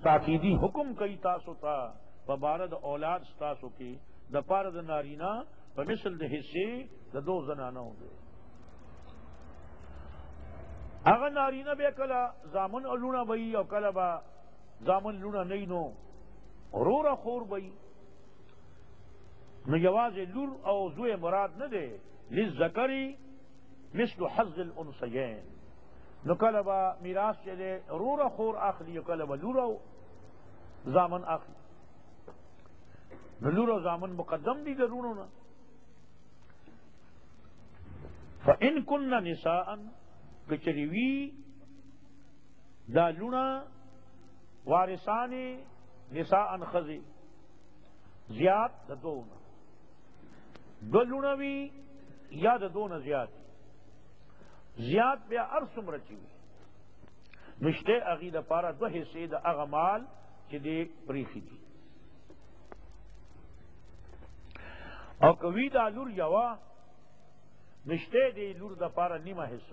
تاکیدی حکم کئی تاسو تا ببارد اولاد ستاسو کی د پاره د نارینا په مثل د حصے د دو زنانو دے اگر نارینا بے کلا زامن لونا بئی او کلا با زامن لونا نہیں نو رورا خور بئی نو یواز لور او زوی مراد نہ دے للذکری مثل حظ الانثیین نو کلا با میراث چلے رورا خور اخلی کلا با لورا زامن اخلی نو لورا زامن مقدم دی درونو نا فَإِن كُنَّ نِسَاءً کچریوی دا لونا وارثانی نساء خزی زیاد دا دونا دو لونوی یا دا دونا زیاد بیا ارسم رچیوی نشتے اغی دا پارا دو حصے دا اغمال چی دے پریخی دی او کوی دا لور یوا نشتے دے لور دا پارا نیمہ حصہ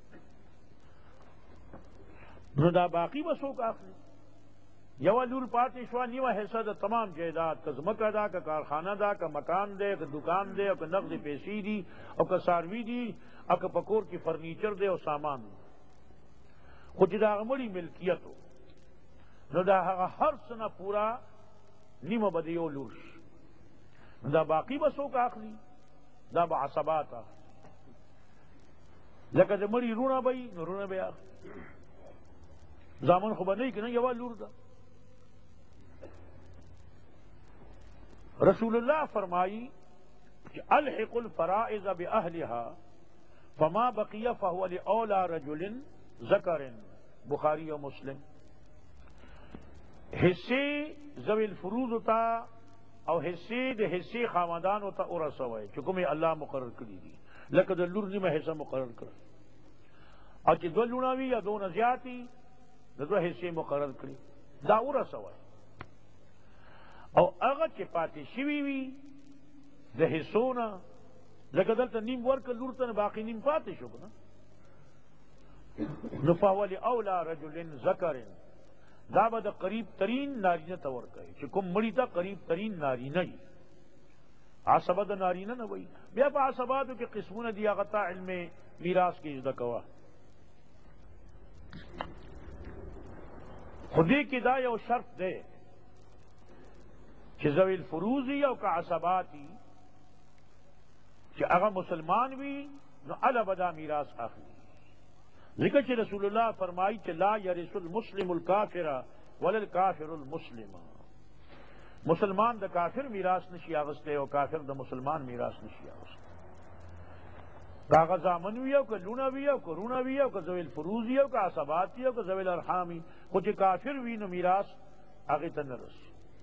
نو دا باقی بسو کا اخلی یوا لور پاتی شوا نیمہ حصہ دا تمام جائیداد کا زمکہ دا کا کارخانہ دا کا مکان دے کا دکان دے کا نقد پیسی دی او کا ساروی دی او کا پکور کی فرنیچر دے او سامان دے خود دا غمڑی ملکیت ہو نو دا ہر سنہ پورا نیمہ بدیو لورش نو دا باقی بسو کا اخلی دا با عصبات اخلی لکہ دا مری رونا بئی نو رونا بے اخلی زامن خوبا نہیں کہ نہیں یوا لور دا رسول اللہ فرمائی کہ الحق الفرائض بأہلها فما بقی فهو لأولا رجل ذکر بخاری و مسلم حصے ذوی الفروض تا او حصے دے حصے خاندان تا ارسوئے چکم اللہ مقرر کری دی لکہ دا لور نیمہ حصہ مقرر کر اور چی دو لوناوی یا دو نزیاتی دو حصے مقرر کری دا ارسوئے او اگر چی پاتی شوی وی دا حصونا لکہ دلتا نیم ورک لورتا باقی نیم پاتی شو کنا نفاولی اولا رجل ذکر دا با دا قریب ترین نارینہ تور کہے چکم مڑی تا قریب ترین نارینہ ہی عصبہ دا نارینہ نا وہی بیا پا عصباتو کے قسمون دیا غطا علم میراث کی اجدہ کوا خودی کی دا یو شرط دے کہ ذوی الفروزی او کا عصباتی کہ اگر مسلمان بھی نو علا بدا میراث آخری ذکر چھ رسول اللہ فرمائی کہ لا یرث المسلم الکافر ولا الکافر المسلم مسلمان دا کافر میراث نشی آغستے او کافر دا مسلمان میراث نشی آغستے کاغذ آمنوی او کا لوناوی او کا روناوی او کا ذوی الفروزی او کا عصباتی او کا ذوی الارحامی کچھ کافر وی نو میراث آگے تنرس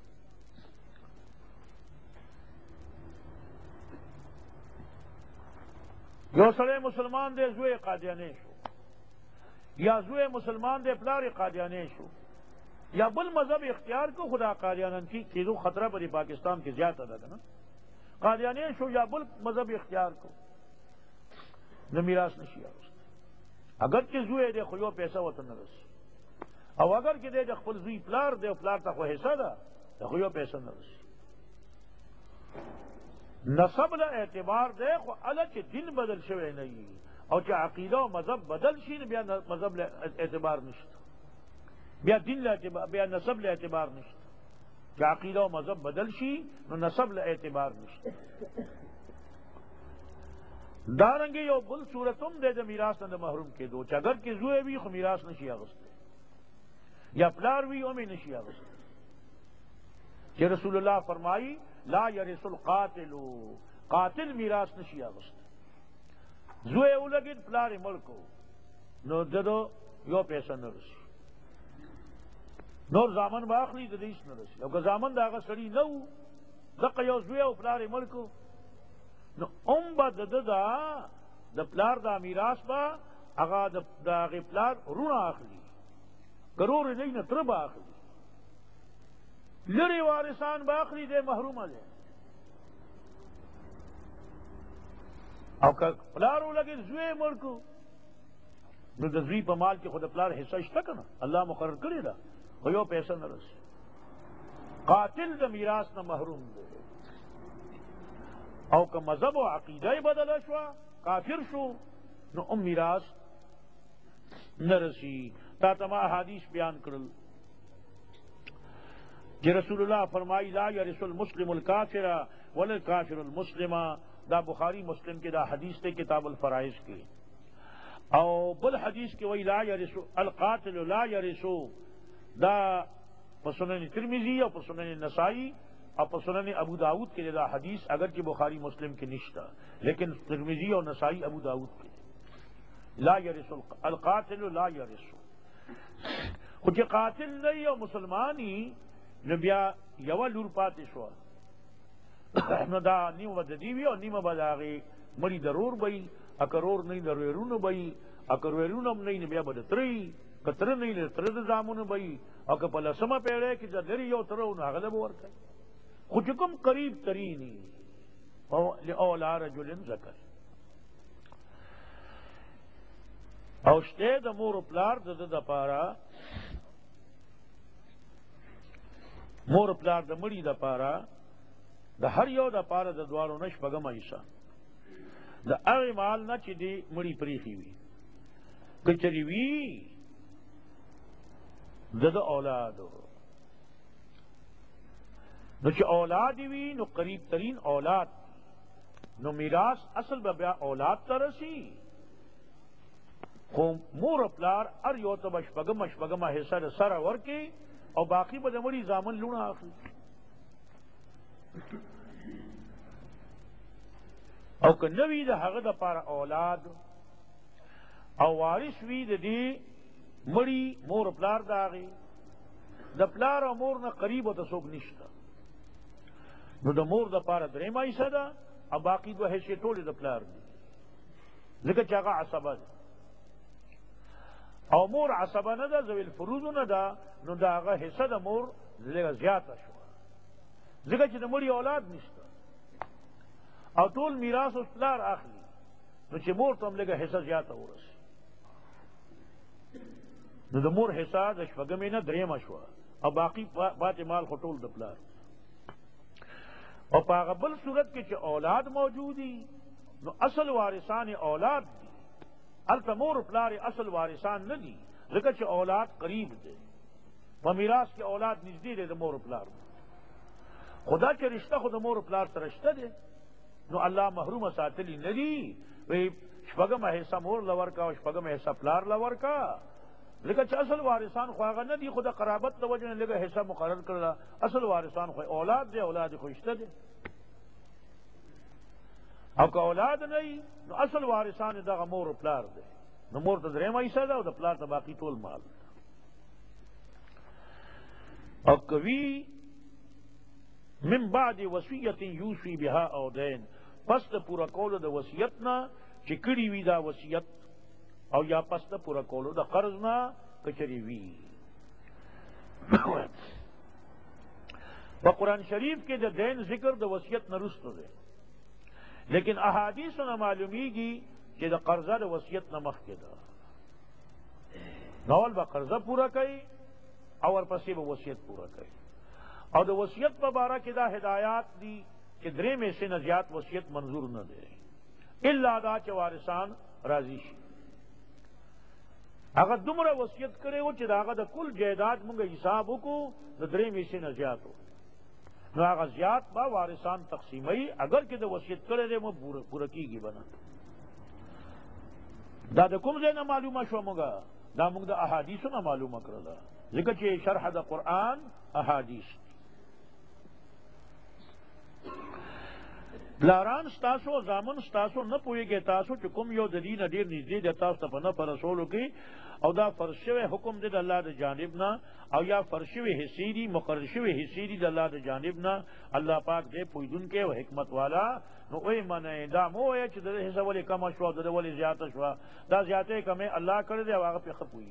یو سڑے مسلمان دے زوے قادیانے شو یا زوے مسلمان دے پلار قادیانے شو یا بل مذہب اختیار کو خدا قادیانن کی چیزوں خطرہ پری پاکستان کی زیادہ دا نا قادیانے شو یا بل مذہب اختیار کو نہ میراث نشی آرست اگر کہ زوے دے خیو پیسہ وطن نرس او اگر کہ دے خپل زوی پلار دے پلار تا خو حصہ دا خیو پیسہ نرس نسب لا اعتبار دے خو الگ دن بدل شوے نہیں اور چاہ عقیدہ و مذہب بدل شی بیا مذہب لا اعتبار نشتا بیا دن لا اعتبار بیا نسب لا اعتبار نشتا چاہ عقیدہ و مذہب بدل شی نو نسب لا اعتبار نشتا دارنگی یو بل صورتم دے دے میراث نہ محروم کے دو چاہ اگر کہ زوے بھی خو میراث نشی آغستے یا پلار بھی اومی نشی آغستے کہ رسول اللہ فرمائی لا یرث القاتل قاتل میراث نشی آغستے زوے اولگن پلار ملکو نو ددو یو پیسہ نرسی نور زامن باخلی ددیش نرسی او کہ زامن دا آغا سڑی نو دقا یو زوے او پلار ملکو نو با ددا دا پلار دا میراث با آغا دا آغی پلار رونا آخلی کرور نہیں نترب آخلی لری وارثان باخلی دے محروم دے او که پلارو لگے زوی ملکو نو دا زوی پا مال کی خود پلار حصہ اشتا کنا اللہ مقرر کرے دا خو یو پیسه نه رسي. قاتل د میراث نه محروم دی، او که مذهب او عقیده یې بدله شوه کافر شو نو میراث نه رسي. تا ته ما احادیث بیان کړل کہ رسول اللہ فرمائی لا یرث المسلم الکافر ولا الکافر المسلم. دا بخاری مسلم کے دا حدیث تے کتاب الفرائض کی. او بل حدیث کے وہی لا یرث القاتل لا یرث، دا سنن ترمذی اور سنن نسائی اور سنن ابو داؤد کے دا حدیث اگرچہ بخاری مسلم کے نشتا لیکن ترمذی اور نسائی ابو داؤد کے لا یرث القاتل لا یرث. کچھ قاتل نہیں اور مسلمانی نو بیا یو لور پاتې شوه نو دا نیمه به د دې وي او نیمه به د هغې مړي ضرور به وي. اکه رور نه وي د رویرونو به وي، اکه رویرونه هم نه وي نو بیا به د تره وي، که تره نه وي نو د تره د زامنو به وي، او که په لسمه پیړۍ کې د لرې یو تره و نو هغه له به ورکوي. خو چې کوم قریب ترین وي لاولا رجل ذکر او شته د مور و پلار د ده دپاره، مور پلار د مړي د پاره د هر یو د پاره د دواړو نه شپږمه حصه د هغې مال نه چې دی مړي پریښي وي. که چېرې وي د ده اولادو نو چې اولاد وي نو قریب ترین اولاد نو میراث اصل به بیا اولاد ته رسي. خو مور پلار هر یو ته به شپږمه حصه د سره ورکړي او باقی به د مړي زامن لونه اخلي. او که نه وي د هغه دپاره اولاد او وارث وي د دې مړي مور پلار د هغې د پلار او مور نه قریب ورته څوک نشته نو د مور دپاره درېیمه حصه ده او باقي دوه حصې ټولې د پلار دي ځکه چې هغه عصبه ده او مور عصبه نه ده ذوی الفروضو نه ده نو د هغه حصه د مور لږه زیاته شوه ځکه چې د مړي اولاد نشته او ټول میراث اوس پلار اخلي نو چې مور ته هم لږه حصه زیاته ورسي نو د مور حصه د شپږمې نه درېیمه شوه او باقي پاتې مال خو ټول د پلار. او په هغه بل صورت کې چې اولاد موجودي نو اصل وارثان اولاد دي، هلته مور پلار اصل وارثان نه دي ځکه چې اولاد قریب دی په میراث کې اولاد نږدې دی د مور پلار. خدا چې رشته خو د مور پلار سره شته دی نو الله محرومه ساتلی نه دي. وی شپږمه حصه مور له ورکه او شپږمه حصه پلار له ورکه لکه چې اصل وارثان خو هغه نه دي، خو د قرابت د وجې نه لږه حصه مقرر کړله. اصل وارثان خو اولاد دی، اولاد خو شته دی. او که اولاد نه وي نو اصل وارثان دغه مور و پلار دی نو مور ته درېیمه حصه ده او د پلار ته باقي ټول مال. او که وي من بعد وصیت یوصي بها او دین، پس د پوره کولو د وصیت نه چې کړي وي دا وصیت او یا پس د پوره کولو د قرض نه که چېرې وي. په قرآن شریف کې د دین ذکر د وصیت نه رسته دی لیکن احادیثو نه معلومیږي چې د قرضه د وصیت نه مخکې ده. نو اول به قرضه پوره کوي او ورپسې به وصیت پوره کوي. او د وصیت په باره کې دا هدایات دي چې درې میاشتې نه زیات وصیت منظور نه دی الا دا چې وارثان راضي شي. هغه دومره وصیت کړی و چې د هغه د کل جایداد مونږ حساب وکړو د درې میاشتې نه زیات و نو هغه زیات به وارثان تقسیموي اگر که د وصیت کړی دی مو پوره کېږي به نه. دا د کوم ځای نه معلومه شوه مونږ دا مونږ د احادیثو نه معلومه کړله ځکه چې شرح د قرآن احادیث. پلاران ستاسو زامن ستاسو نه پوهېږئ تاسو چې کوم یو د دې نه ډېر نږدې دی تاسو ته په نه په رسولو کې او دا فرض شوی حکم دی د الله د جانب نه او یا فرض شوی حصې دي مقرر شوی حصې دي د الله د جانب نه. الله پاک دی پوهېدونکی او حکمت والا. نو وی منئ دا مو وایه چې د ده حصه ولې کمه شوه او د ده ولې زیاته شوه. دا زیاتې کمې الله کړې دی او هغه پرې ښه پوهېږي.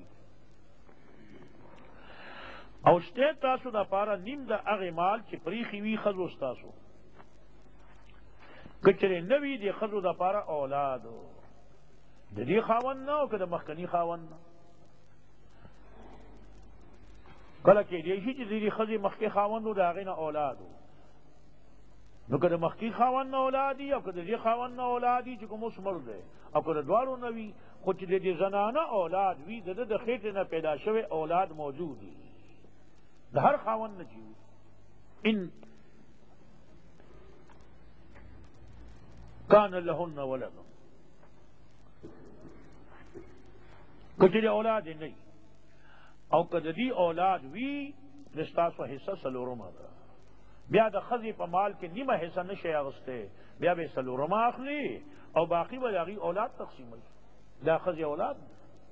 او شته تاسو دپاره نیم د هغې مال چې پریښي وي ښځو ستاسو که چېرې نه وي د ښځو دپاره اولادو د دې خاوند نه او که د مخکني خاوند نه کله کېدی شي چې د دې ښځې مخکې خاوند و د هغې نه اولاد و، نو که د مخکې خاوند نه اولاد وي او که د دې خاوند نه اولاد وي چې کوم اوس مړ دی، او که د دواړو نه وي، خو چې د دې زنانه اولاد وي، د ده د خېټې نه پیدا شوی اولاد موجود وي، د هر خاوند نه چې وي. ان کان لهن ولد، که چېرې اولاد یې نه وي او که د دې اولاد وي، نو ستاسو حصه څلورمه ده. بیا د ښځې په مال کې نیمه حصه نشئ اخیستی، بیا به یې څلورمه اخلي او باقي به د هغې اولاد تقسیموي. دا ښځې اولاد ده.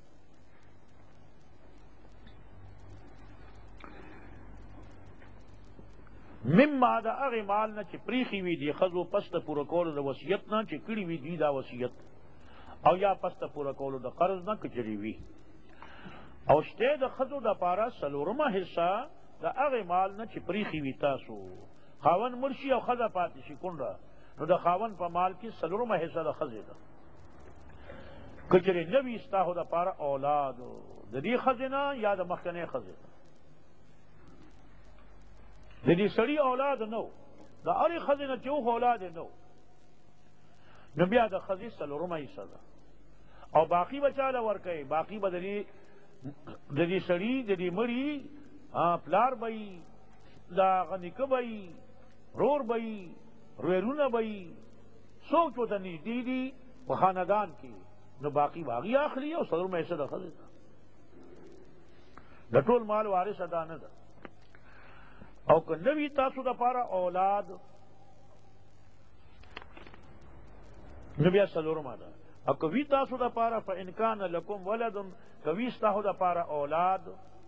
مما د هغې مال نه چې پریښي وي دې ښځو پس د پوره کولو د وصیت نه چې کړي وي دوی دا وصیت، او یا پس د پوره کولو د قرض نه که چېرې وي. او شته د ښځو دپاره څلورمه حصه د هغې مال نه چې پریښي وي تاسو. خاوند مړ شي او ښځه پاتې شي کونډه، نو د خاوند په مال کې څلورمه حصه د ښځې ده. که چېرې نه وي ستاسو دپاره اولاد د دې ښځې نه یا د مخکنۍ ښځې نه، د دې سړي اولاد نه و، د هرې ښځې نه چې و اولاد یې نه و، نو بیا د ښځې څلورمه حصه ده. او باقي به چاله ورکوي؟ باقي به د دې سړي د دې مړي پلار به یي، د هغه نیکه به یي، رور به یي، ورونه به یي، څوک چې ورته نږدې دي په خاندان کې، نو باقي به هغې اخلي او څلورمه حصه د ښځې ده. د ټول مال وارثه دا نه ده. او که نه وي تاسو دپاره اولاد، نو بیا څلورمه ده. او که وي تاسو دپاره فإن کان لکم ولد، که وي ستاسو دپاره اولاد،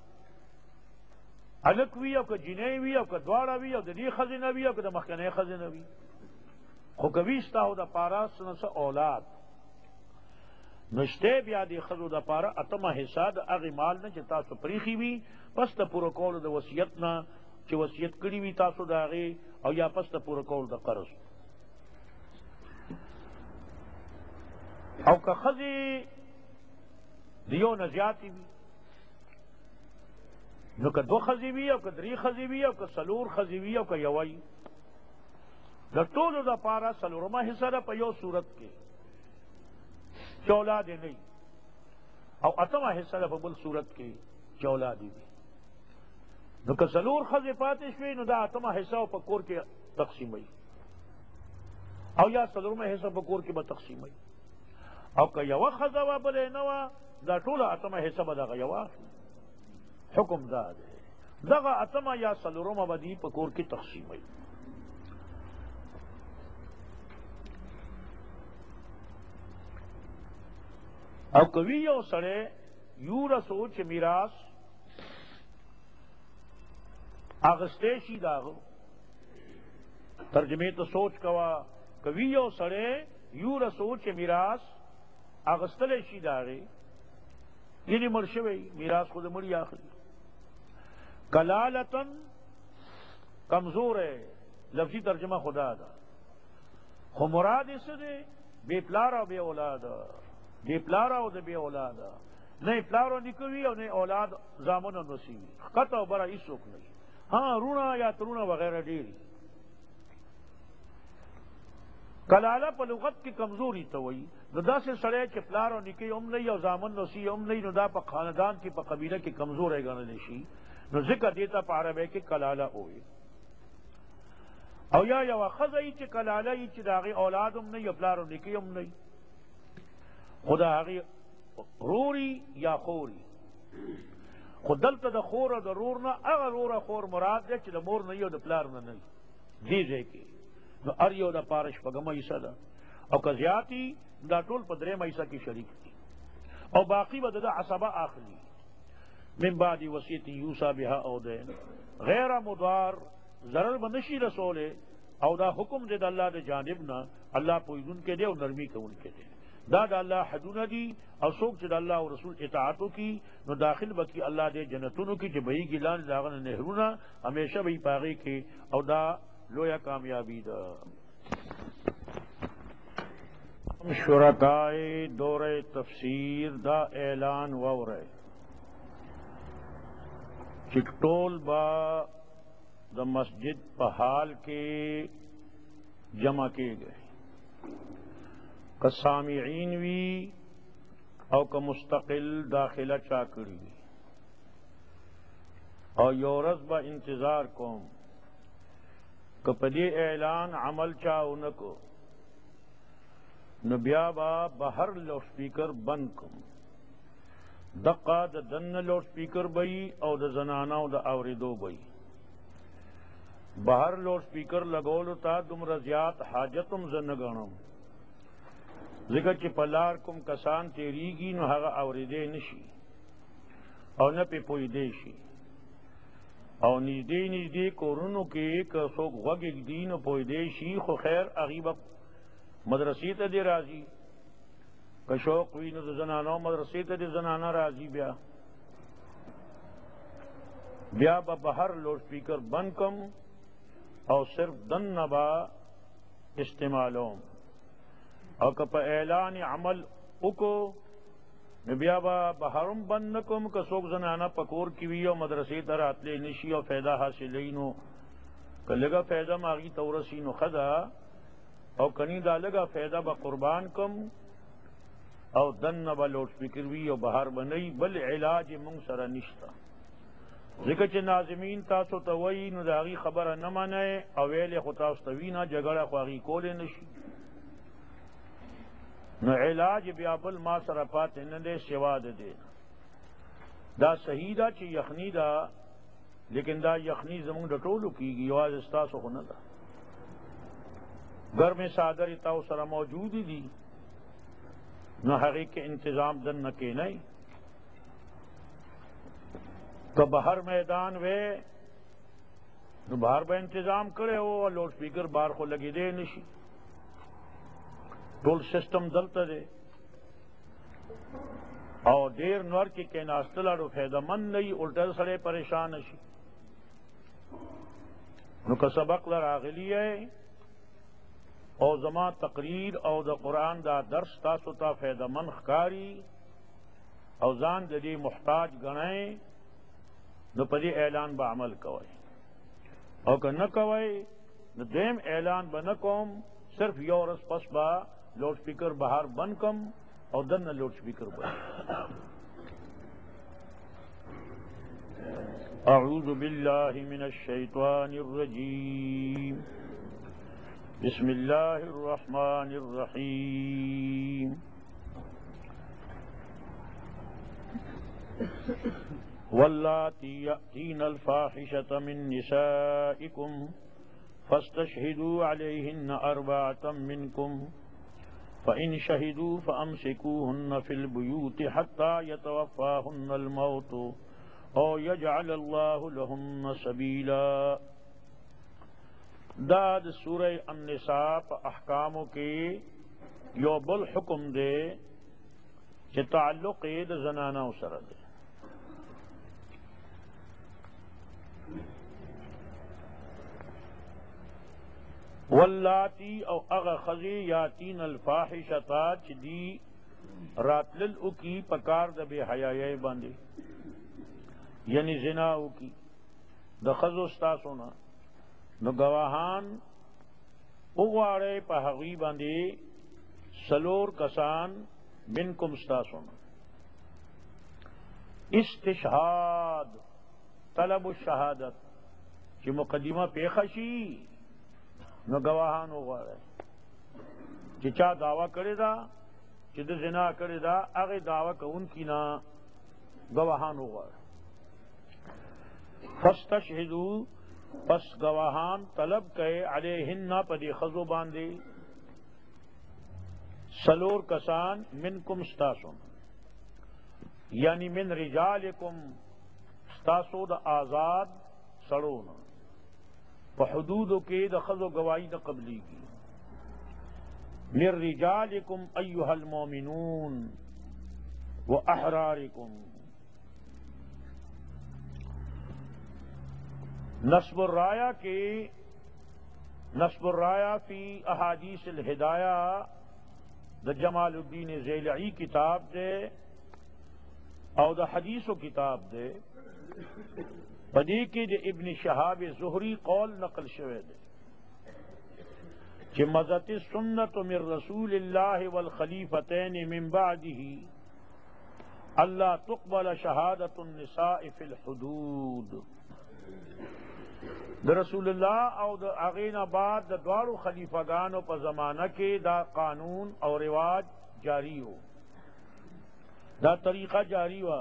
هلک وي او که جینۍ وي او که دواړه وي او د دې ښځې نه وي او که د مخکنۍ ښځې نه وي، خو که وي ستاسو دپاره څه اولاد، نو شته بیا د ښځو دپاره اتمه حصه د هغې مال نه چې تاسو پریښي وي پس د پوره کولو د وصیت نه چې وصیت کړي وي تاسو د هغې، او یا پس د پوره کولو د قرض. او که ښځې د یو نه زیاتې وي، نو که دوه ښځې وي او که درې ښځې وي او که څلور ښځې وي او که یوه وي، د ټولو دپاره څلورمه حصه ده په یو صورت کې چې اولاد یې نه وي، او اتمه حصه ده په بل صورت کې چې اولاد یې وي. نو که څلور ښځې پاتې شوې، نو دا اتمه حصه په کور کې تقسیموي، او یا څلورمه حصه په کور کې به تقسیموي. او که یوه ښځه وه بله نه وه، دا ټوله اتمه حصه به دغه یوه اخلي. حکم دا دی دغه اتمه یا څلورمه به دې په کور کې تقسیموي. او که وي یو سړی یورثو چې میراث اغستی شي د هغه، ترجمې ته سوچ کوه، که وي یو سړی یورثو چې میراث اغستلی شي د هغې، یعنې مړ شوی میراث خو د مړي اخلي. کلالتن کمزور ہے، لفظی ترجمه خدا ده، خو مراد یې څه دی؟ بې پلاره او بې اولاده، بې پلاره او د بې اولاده، نه یې پلار او نیکه وي او نه یې اولاد زامن او نسي وي، ښکته او بره هېڅوک نه وي، رونه یا ترونه وغیره ډېري. کلاله په لغت کې کمزوري ته وایي. نو داسې سړی چې پلار او نیکه هم نه وي او زامن نسي هم نه وي، نو دا په خاندان کې په قبیله کې کمزوری ګڼلی شي، نو ځکه دې ته په عربی کې کلاله وایي. او یا یوه ښځه وي چې کلاله وي چې د هغې اولاد هم نه وي او پلار او نیکه هم نه وي، خو د هغې روري یا خوري. خو دلته د خور او د رور نه هغه رور او خور مراد دی چې د مور نه وي او د پلار نه وي. دې ځای کې نو هر یو دپاره شپږمه حصه ده، او که زیات وي دا ټول په درېیمه حصه کې شریک دي، او باقي به د ده عصبه اخلي. من بعد وصیت یوصی بها او دین غیر مضار، ضرر به نشي رسولی، او دا حکم دی د الله د جانب نه، الله پوهېدونکی دی او نرمي کوونکی دی. دا د الله حدونه دي، او څوک چې د الله او رسول اطاعت وکړي نو داخل به کړي الله دې جنتونو کې چې بهیږي لاندې د هغه نه نهرونه، همیشه به یې په هغې کې، او دا لویه کامیابی ده. شرکای دور تفسیر دا اعلان وورئ. چکٹول با دا مسجد پہال کے جمع کے گئے کا سامعین وی او کا مستقل داخلہ چاکڑی وی اور یورز با انتظار کوم کہ پدی اعلان عمل چاونکو نبیا با بہر لوڈ سپیکر بند کم دقا دا دن لوڈ سپیکر بئی او دا زناناو دا اوریدو بئی بہر لوڈ سپیکر لگولو تا دمر زیاد حاجتم زنگانم ذکر چی پلار کم کسان تیریگی نو حقا اوریدے نشی او نپی پویدے شی او نزدے کورنو کے کسوک وگگ دین پویدے شی خو خیر اغیب مدرسی تا دی رازی کشوق وینو دا زنانو مدرسی تا دی زنانا رازی بیا با بہر لوڈ سپیکر بند کم او صرف دن نبا استعمالوم او کپا اعلان عمل اکو بیا با بہرم بند نکم کسوک زنانا پکور کیوی او مدرسی تا راتلے نشی او فیدہ حاصلینو کلگا فیدہ ماغی تورسینو خدا او کنی دا لگا فیدہ با قربان کم او دن نبا لوڈ سپیکر وی او بہر بنئی بل علاج منگ سر نشتا ذکر چھ ناظمین تاسو توئی نو داغی خبر نمانے اویل خطاستوینا جگڑا خواغی کولے نشی نو علاج بیا بل ما سر پاتے ندے سوا دے دا صحیح دا چھ یخنی دا لیکن دا یخنی زمون ڈٹولو کی گی یواز استاسو خو ندا گھر میں سادر تاو سر موجودی دی نو حقیق کے انتظام دن نکے نہیں تو بہر میدان وے نو باہر با انتظام کرے ہو لوڈ سپیکر بار کو لگی دے نشی ٹول سسٹم دلتا دے اور دیر نور کی ناستلہ فیدہ مند نہیں الٹا سڑے پریشان نشی نو کا سبق لراغلی ہے او زمان تقریر او دا قرآن دا درس تاسو تا فیدہ من خکاری او زان دی محتاج گنائیں نو پدی اعلان با عمل کوئی او کہ نہ کوئی نو دیم اعلان با نکوم صرف یورس پس با لوڈ سپیکر بہار بند کم او دن لوڈ سپیکر بند اعوذ باللہ من الشیطان الرجیم بسم اللہ الرحمن الرحیم واللاتی یأتین الفاحشة من نسائکم فاستشہدوا علیہن اربعة منکم فإن شہدوا فأمسکوہن فی البیوت حتی یتوفاہن الموت او یجعل اللہ لہن سبیلا داد سورہ النساء پا احکاموں کے یو بل حکم دے چھ تعلق دا زنانہ سر دے واللاتی او اغا خزی یاتین الفاحشتا چھ دی راتلل اکی پکار دا بے حیائی باندے یعنی زنا اکی دا خزو استاسونا نو گواہان اغوارے پا حقی باندے سلور کسان منکم استاسونا استشہاد طلب الشہادت چی مقدمہ پیخشی نو گواہان اغوارے چی چا دعویٰ کرے دا چی دا زنا کرے دا اغی دعویٰ کا ان کی نا گواہان اغوارے فاستشہدو پس گواہان طلب کئے علیہن پدی خزو باندے سلور کسان منکم ستاسون یعنی من رجالکم ستاسو دا آزاد سڑون حدودو کے دا خزو گواہی دا قبلی کی من رجالکم ایہا المومنون و احرارکم نصب الرایا کے نصب الرایا فی احادیث الہدایہ دا جمال الدین زیلعی کتاب دے او دا حدیث و کتاب دے پدی کی دے ابن شہاب زہری قول نقل شوے دے کہ مزت سنت من رسول اللہ والخلیفتین من بعدہ اللہ تقبل شہادت النساء فی الحدود. دا رسول اللہ او دا اغین بعد دا دوارو خلیفگانو پا زمانہ کے دا قانون اور رواج جاری ہو، دا طریقہ جاری ہوا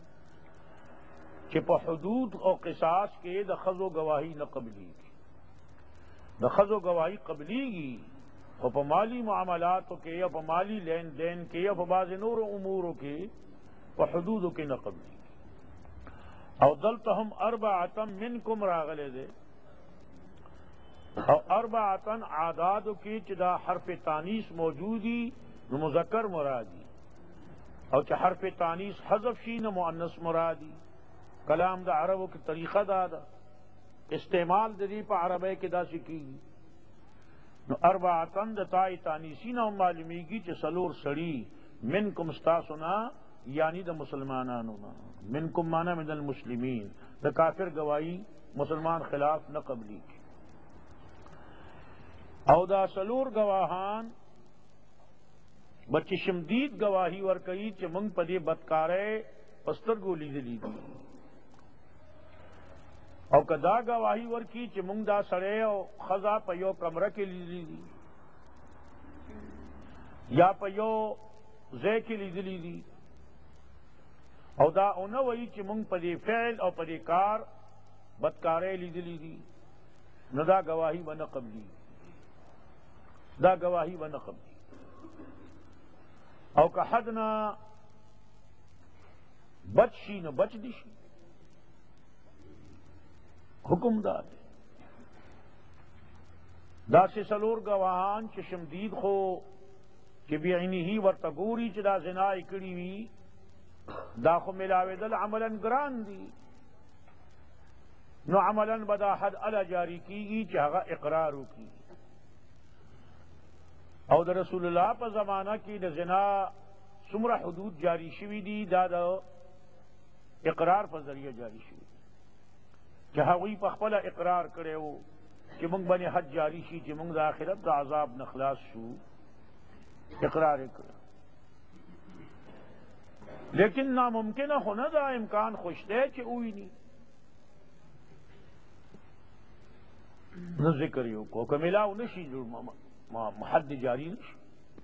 کہ پا حدود اور قصاص کے دا خذ و گواہی نہ قبلی گی. دا خذ و گواہی قبلی گی اور پا مالی معاملاتوں کے یا پا مالی لین دین کے یا پا بعض نور اموروں کے پا حدودوں کے نہ قبلی گی. او دلتہم اربعتم منکم راغلے دے او اربعتن عادادو کی چدا حرف تانیس موجودی نو مذکر مرادی او چا حرف تانیس حذف شی نو مؤنث مرادی. کلام دا عربو کی طریقہ دا استعمال دی پا عربے کے دا سکی نو اربعتن دا تائی تانیسی نو معلومیگی چا سلور سڑی منکم استاسنا یعنی دا مسلمانانونا، منکم مانا من المسلمین، دا کافر گواہی مسلمان خلاف نہ قبلی کی. او دا سلور گواہان بچی شمدید گواہی ورکئی چی منگ پدی بدکارے پستر گولی دلی دی او کدا گواہی ورکی چی منگ دا سڑے او خزا پیو کمرہ کے لیدلی دی یا پیو زے کے لیدلی دی او دا اونوئی چی منگ پدی فعل او پدی کار بدکارے لیدلی دی نو دا گواہی بنا قبلی، دا گواہی بنا قبلی. او کہ حدنا بچ شی نہ بچ دیشی حکم دا دے. دا سے سلور گواہان چشمدید خو کہ بیعینی ہی ورتگوری چی دا زنائی کری وی دا خو ملاوی دل عملا گران دی نو عملا بدا حد علا جاری کی گی چاہا اقرارو کی. او دا رسول اللہ پا زمانہ کی دا زنا سمرہ حدود جاری شوی دی دا اقرار پا ذریعہ جاری شوی دی چاہا وی پا خپلا اقرار کرے ہو کہ منگ بنی حد جاری شی چی منگ دا آخرت دا عذاب نخلاص شو اقرار کرے. لیکن ناممکنہ ہونا دا امکان خوش دے چی اوئی نہیں نہ ذکریو کو کہ ملاو نشی جو حد جاری نشی.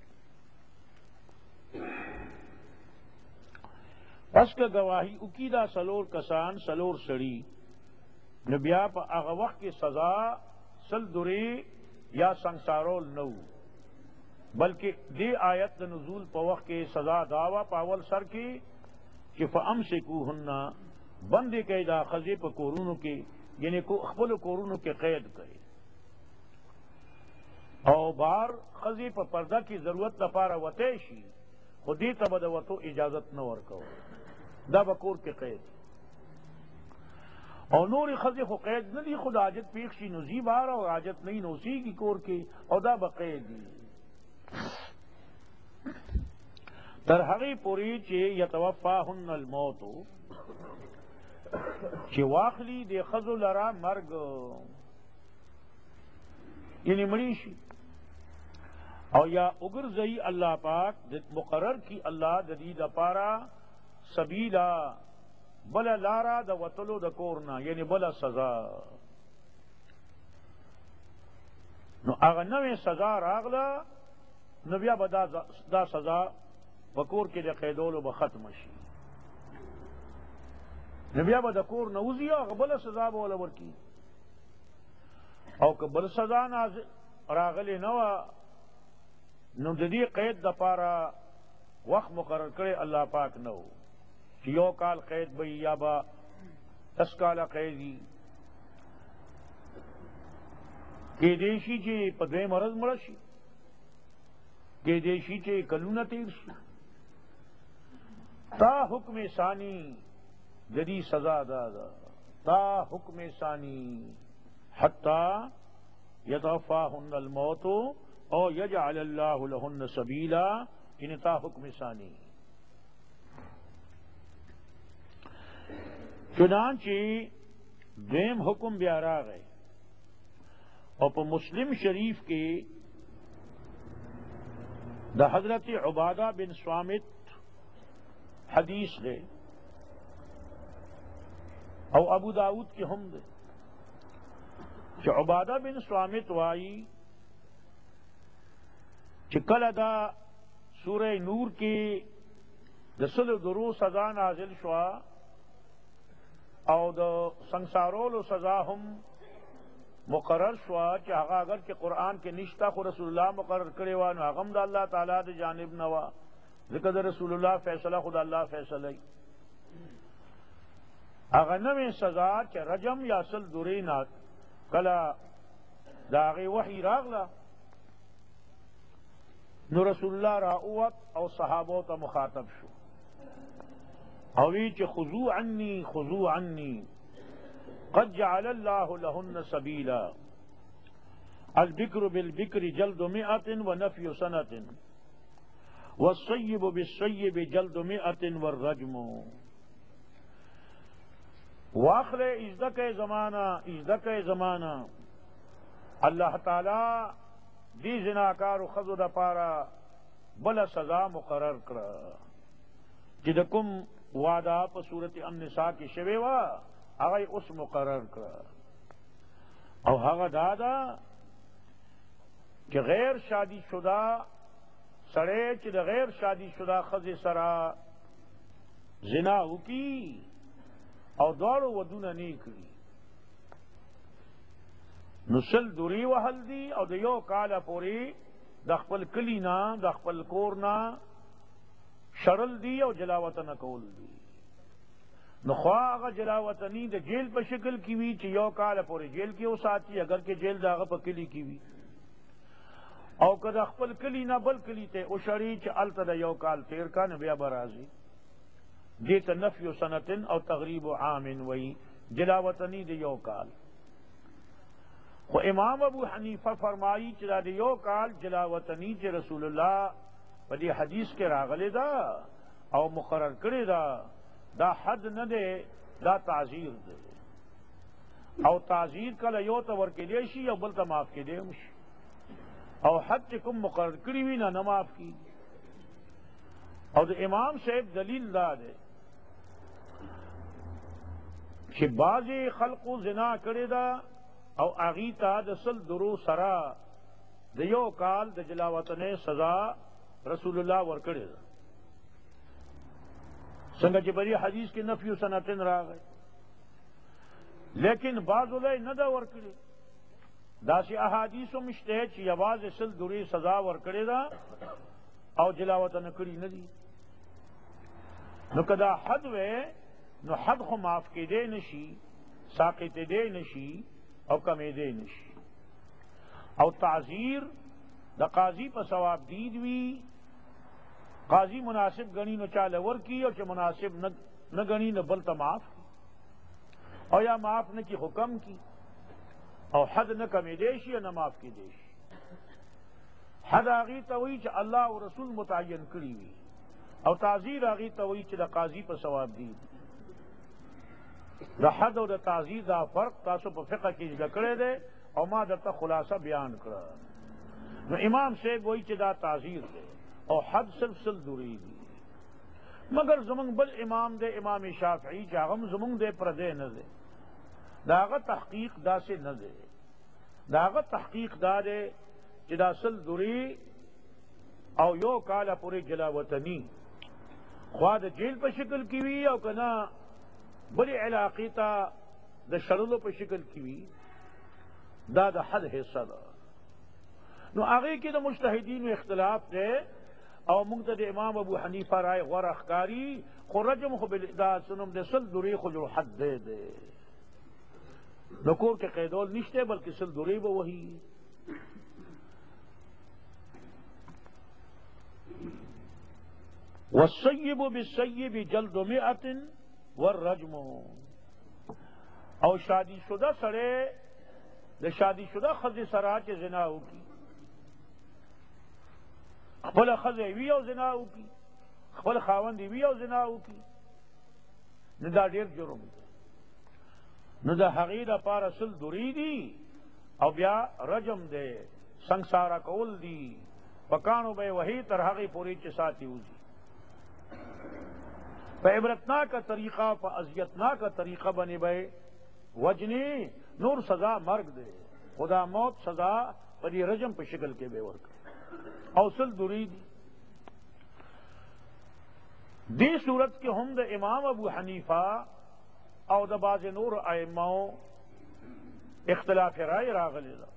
پس کا گواہی اکیدہ سلور کسان سلور سڑی نبیا پا اغا وقت کی سزا سل دری یا سنگسارول نو بلکہ دی آیت نزول پا وقت کی سزا داوا پاول سر کی کہ فَأَمْسِكُوهُنَّ بندے قیدہ خزی پا کورونو کے یعنی اخبل کورونو کے قید کرے او بار خزی پا پردہ کی ضرورت لپارا وطیشی خودی تبا دا وطو اجازت نہ ورکو دا بکور کے قید او نوری خزی خو قید ندی خود آجت پیخشی نزی بارا اور آجت نہیں نوسی کی کور کے او دا بقیدی در حقی پوری چی یتوفاہن الموتو چی واخلی دے خزو لرا مرگ یعنی مریشی او یا اگر زئی اللہ پاک مقرر کی اللہ جدید پارا سبیلا بلا لارا دا وطلو دا کورنا یعنی بلا سزا نو اگر نوے سزا راغلا نبیا بدا دا سزا بکور کے دے قیدولو بختم شی نبیا بدا کور نوزی اگر بلا سزا بولا ورکی او که بل سزا راغلی نوا نو جدی قید دا پارا وقت مقرر کرے اللہ پاک نو کہ یو کال قید بئی یا با 10 کالا قیدی کہ دیشی چی پدوے مرض مرشی کہ دیشی چی کلونہ تیر شی تا حکم ثانی جدی سزا دادا تا حکم ثانی حتی یتوفاہن الموت او یجعل اللہ لہن سبیلا انتا حکم ثانی. چنانچہ دیم حکم بیارا گئے اور پا مسلم شریف کے دا حضرت عبادہ بن صامت حدیث دے او ابو داود کے ہم دے کہ عبادہ بن صامت وائی چکل دا سورہ نور کی دسل درو سزا نازل شوا او دا سنگسارول سزا ہم مقرر شوا کہ اگر کہ قرآن کے نشتہ خو رسول اللہ مقرر کرے وا نو غم دا اللہ تعالیٰ دے جانب نوا ذکر دا رسول اللہ فیصلہ خدا اللہ فیصلہ اغنم سزا کہ رجم یا سل دورینات کلا داغی وحی راغلا نو رسول اللہ راؤوت او صحابو تا مخاطب شو اوی چھ خضو عنی قد جعل اللہ لہن سبیلا البکر بالبکر جلد 100 ونفی سنت والصیب بالصیب جلد 100 والرجم واخر ازدک زمانہ اللہ تعالی دی زناکار و خضو دا پارا بلا سزا مقرر کرا جدکم وعدہ پا صورت النساء کی شویوا اگئی اس مقرر کرا او ہاگا دادا کہ غیر شادی شدہ سڑے چی دا غیر شادی شدہ خض سرا زنا ہوکی او دوڑو ودونا نیکلی نسل دوری وحل دی او دیو کالا پوری دخپل کلینا دخپل کورنا شرل دی او جلاوطن کول دی نخواہ اگا جلاوطنی دا جیل پا شکل کیوی چی یو کالا پوری جیل کی او ساتی اگر کہ جیل دا اگا پا کلی کیوی او که دخپل کلینا بل کلی تے او شری چی علتا دا یو کال تیر کا نبیا برازی دیتا نفی سنتن او تغریب عامن وی جلاوطنی دی یو کال خو امام ابو حنیفہ فرمائی چلا دی یو کال جلاوطنی چی رسول اللہ بدی حدیث کے راغلے دا او مقرر کرے دا حد نہ دے دا تعزیر دے او تعزیر کل یو تا ورکی دیشی او بلتا معاف کی دے مشی او حد چی کم مقرر کری وی نا معاف کی او دا امام صاحب دلیل دا دے کہ بعضی خلقو زنا کرے دا او اغیتا دا سل درو سرا دا یو کال دا جلاوطن سزا رسول اللہ ورکڑے دا سنگا جبری حدیث کی نفی سنتن را گئے لیکن بعض علیہ نہ دا ورکڑے دا سی احادیث و مشتہد چی یواز سل دری سزا ورکڑے دا او جلاوطن کری ندی نو کدا حد وے نو حد خو معاف کے دے نشی ساقت دے نشی او کمی دے نشی او تعزیر دا قاضی پا ثواب دید وی قاضی مناسب گنی نو چالے ور کی او چا مناسب نہ گنی نو بلتا معاف کی او یا معاف نہ کی حکم کی او حد نہ کمی دیشی یا نہ معاف کی دیشی حد آغی توی چا اللہ و رسول متعین کری وی او تعزیر آغی توی چا دا قاضی پا ثواب دید دا حد و دا تعزیر دا فرق تاسو پا فقہ کی لکڑے دے او ما دا تا خلاصہ بیان کرا نو امام سے وہی چا دا تعزیر دے او حد صرف سل دوری دی مگر زمنگ بل امام دے امام شافعی چاغم زمنگ دے پردے نہ دے داغت تحقیق دا سے نہ دے داغت تحقیق دا دے چدا سل دوری او یو کالا پوری جلاوطنی خواہ دا جیل پا شکل کیوی او کنا بڑی علاقی تا دا شرلو پا شکل کیوی دا حد حصہ دا نو آگے کی دا مجتہدین و اختلاف دے او منگتا دا امام ابو حنیفہ رائے غور اخکاری خو رجم خو دا سنم دے سل دوری خو جو حد دے دے نکور کے قیدول نشتے بلکہ سل دوری با وہی والسیب بالسیب جلد 100 والرجم او شادی شدہ سڑے دا شادی شدہ خز سرا کے زناہو کی خپل خز وی او زناہو کی خپل خاوند وی او زناہو کی ندا ډیر جرم نو د هغې دپاره سل درې دي او بیا رجم دی سنګساره کول دي پکانو به وهي تر هغې پورې چې ساتي وځي په عبرتناکه طریقه په اذیتناکه طریقه باندې به وجنې نور سزا مرګ دی خدا موت سزا په دې رجم په شکل کې به ورکړي او سل درې دي دې صورت کې هم د امام ابو حنیفه او د بعض نور ائمهو اختلاف رائے راغلی ده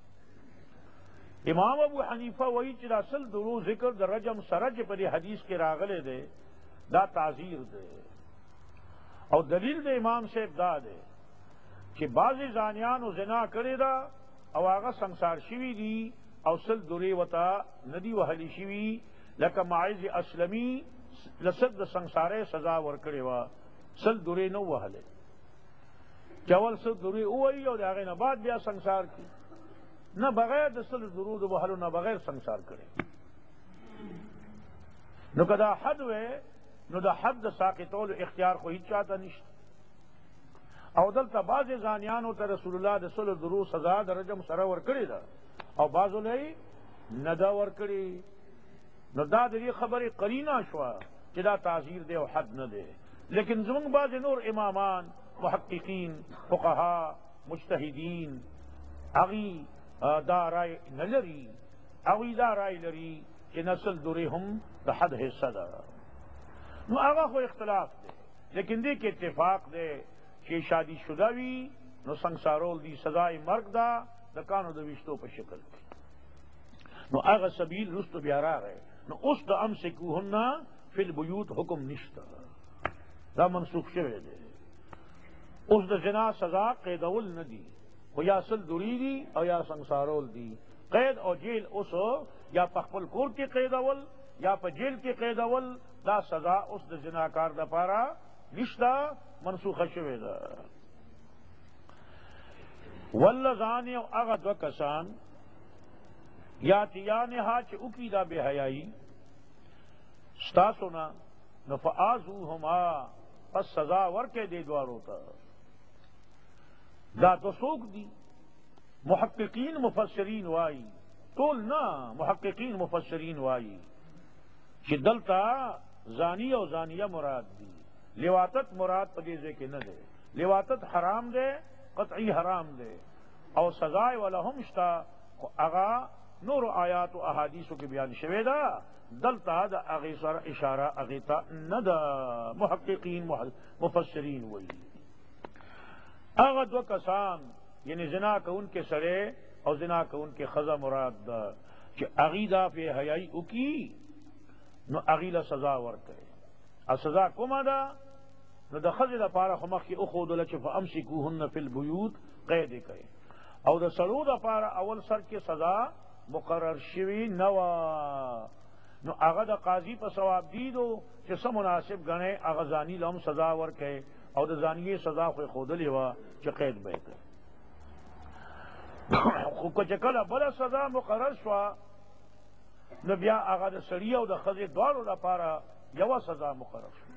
امام ابو حنیفه وایي چې دا سل درو ذکر د رجم سره چې په دې حدیث کې راغلی دی دا تعزیر دی او دلیل د امام صاحب دا دی چې بعضې زانیانو زنا کړې ده او هغه سنګسار شوي دي او سل درې ورته نه دي وهلي شوي لکه معاذ اسلمي لسد د سنګسارۍ سزا ورکړې وه سل درې نه وهلې چې اول سل درې ووایي او د هغې نه بعد بیا سنګسار کړي نه بغیر د سل درو د وهلو نه بغیر سنګسار کړي نو که دا حد وی نو د حد د ساقطولو اختیار خو هیڅ چاته نشته او دلته بعضې زانیانو ته رسول الله د سلو درو سزا د رجم سره ورکړې ده او بعضو له یې نه ده ورکړې نو دا د دې خبرې قرینه شوه چې دا تعزیر دی او حد نه دی لیکن زمونږ بعضې نور امامان محققین فقها مجتهدین هغوی دا رای نه لري هغوی دا رای لري چې نسل درې هم د حد حصه ده نو هغه خو اختلاف دی لیکن دې کې اتفاق دی چې شادي شده وي نو سنګسارول دي سزای مرګ ده د کانو د ویشتو په شکل کې نو هغه سبیل رستو بیا راغی نو اوس د امسکوهن فی البیوت حکم نشته دا منسوخ شوی دی اوس د زنا سزا قیدول نه دي خو یا سل درې دي او یا سنګسارول دي قید او جیل اوس یا په خپل کور کې قیدول یا په جیل کې قیدول دا سزا اوس د زناکار دپاره نشته منسوخه شوې ده واللذان او هغه دوه کسان یاتیانها چې وکړي دا بې حیایي ستاسو نه نو فآذوهما پس سزا ورکړئ دې دواړو ته دا دو څوک دي محققین مفسرین وایي ټول نه محققین مفسرین وایي چې دلته زانی او زانیه مراد دي لواطت مراد په دې ځای کې نه دی لواطت حرام دی قطعی حرام دی او سزای ولا هم شته خو هغه نور آیات و احادیثو کې بیان شوی ده دلته د هغې سره اشاره هغې ته نه ده محققین مفسرین وایي هغه دوه کسان یعنی زنا کوونکې سړی او زنا کوونکې ښځه مراد ده چې هغې دا بې حیایي وکړي نو هغې له سزا ورکړي او سزا کومه ده نو د ښځې دپاره خو مخکې وښودله چې فامسکوهن فی البیوت قید یې کوي او د سړو دپاره اول سر کې سزا مقرر شوي نه وه نو هغه د قاضي په ثواب دیدو چې څه مناسب ګڼی هغه زاني له هم سزا ورکوي او د زانیې سزا خو یې ښودلې وه چې قید به یې کوي خو که چې کله بله سزا مقرر شوه نو بیا هغه د سړي او د ښځې دواړو لپاره یوه سزا مقرر شوه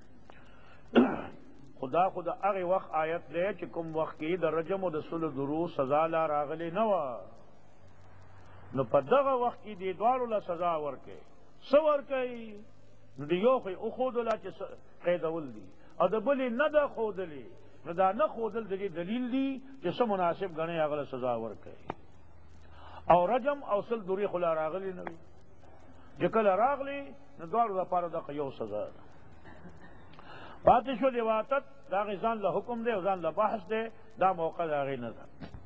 خدا خو د هغې وخت آیت دی چې کوم وخت کې د رجم او د سلو درو سزا لا راغلې نه وه نو په دغه وخت کې دې دواړو له سزا ورکوي څه ورکوي نو د یو خو یې وښودله چې قیدول دي او د بلې نه ده ښودلې نو دا نه ښودل د دې دلیل دي چې څه مناسب ګڼئ هغه له سزا ورکوي او رجم او سل درې خو لا راغلې نه وي چې کله راغلې نو دواړو لپاره دغه یو سزا ده پاتې شو لواطت د هغې ځان له حکم دی او ځان له بحث دی دا موقع د هغې نه ده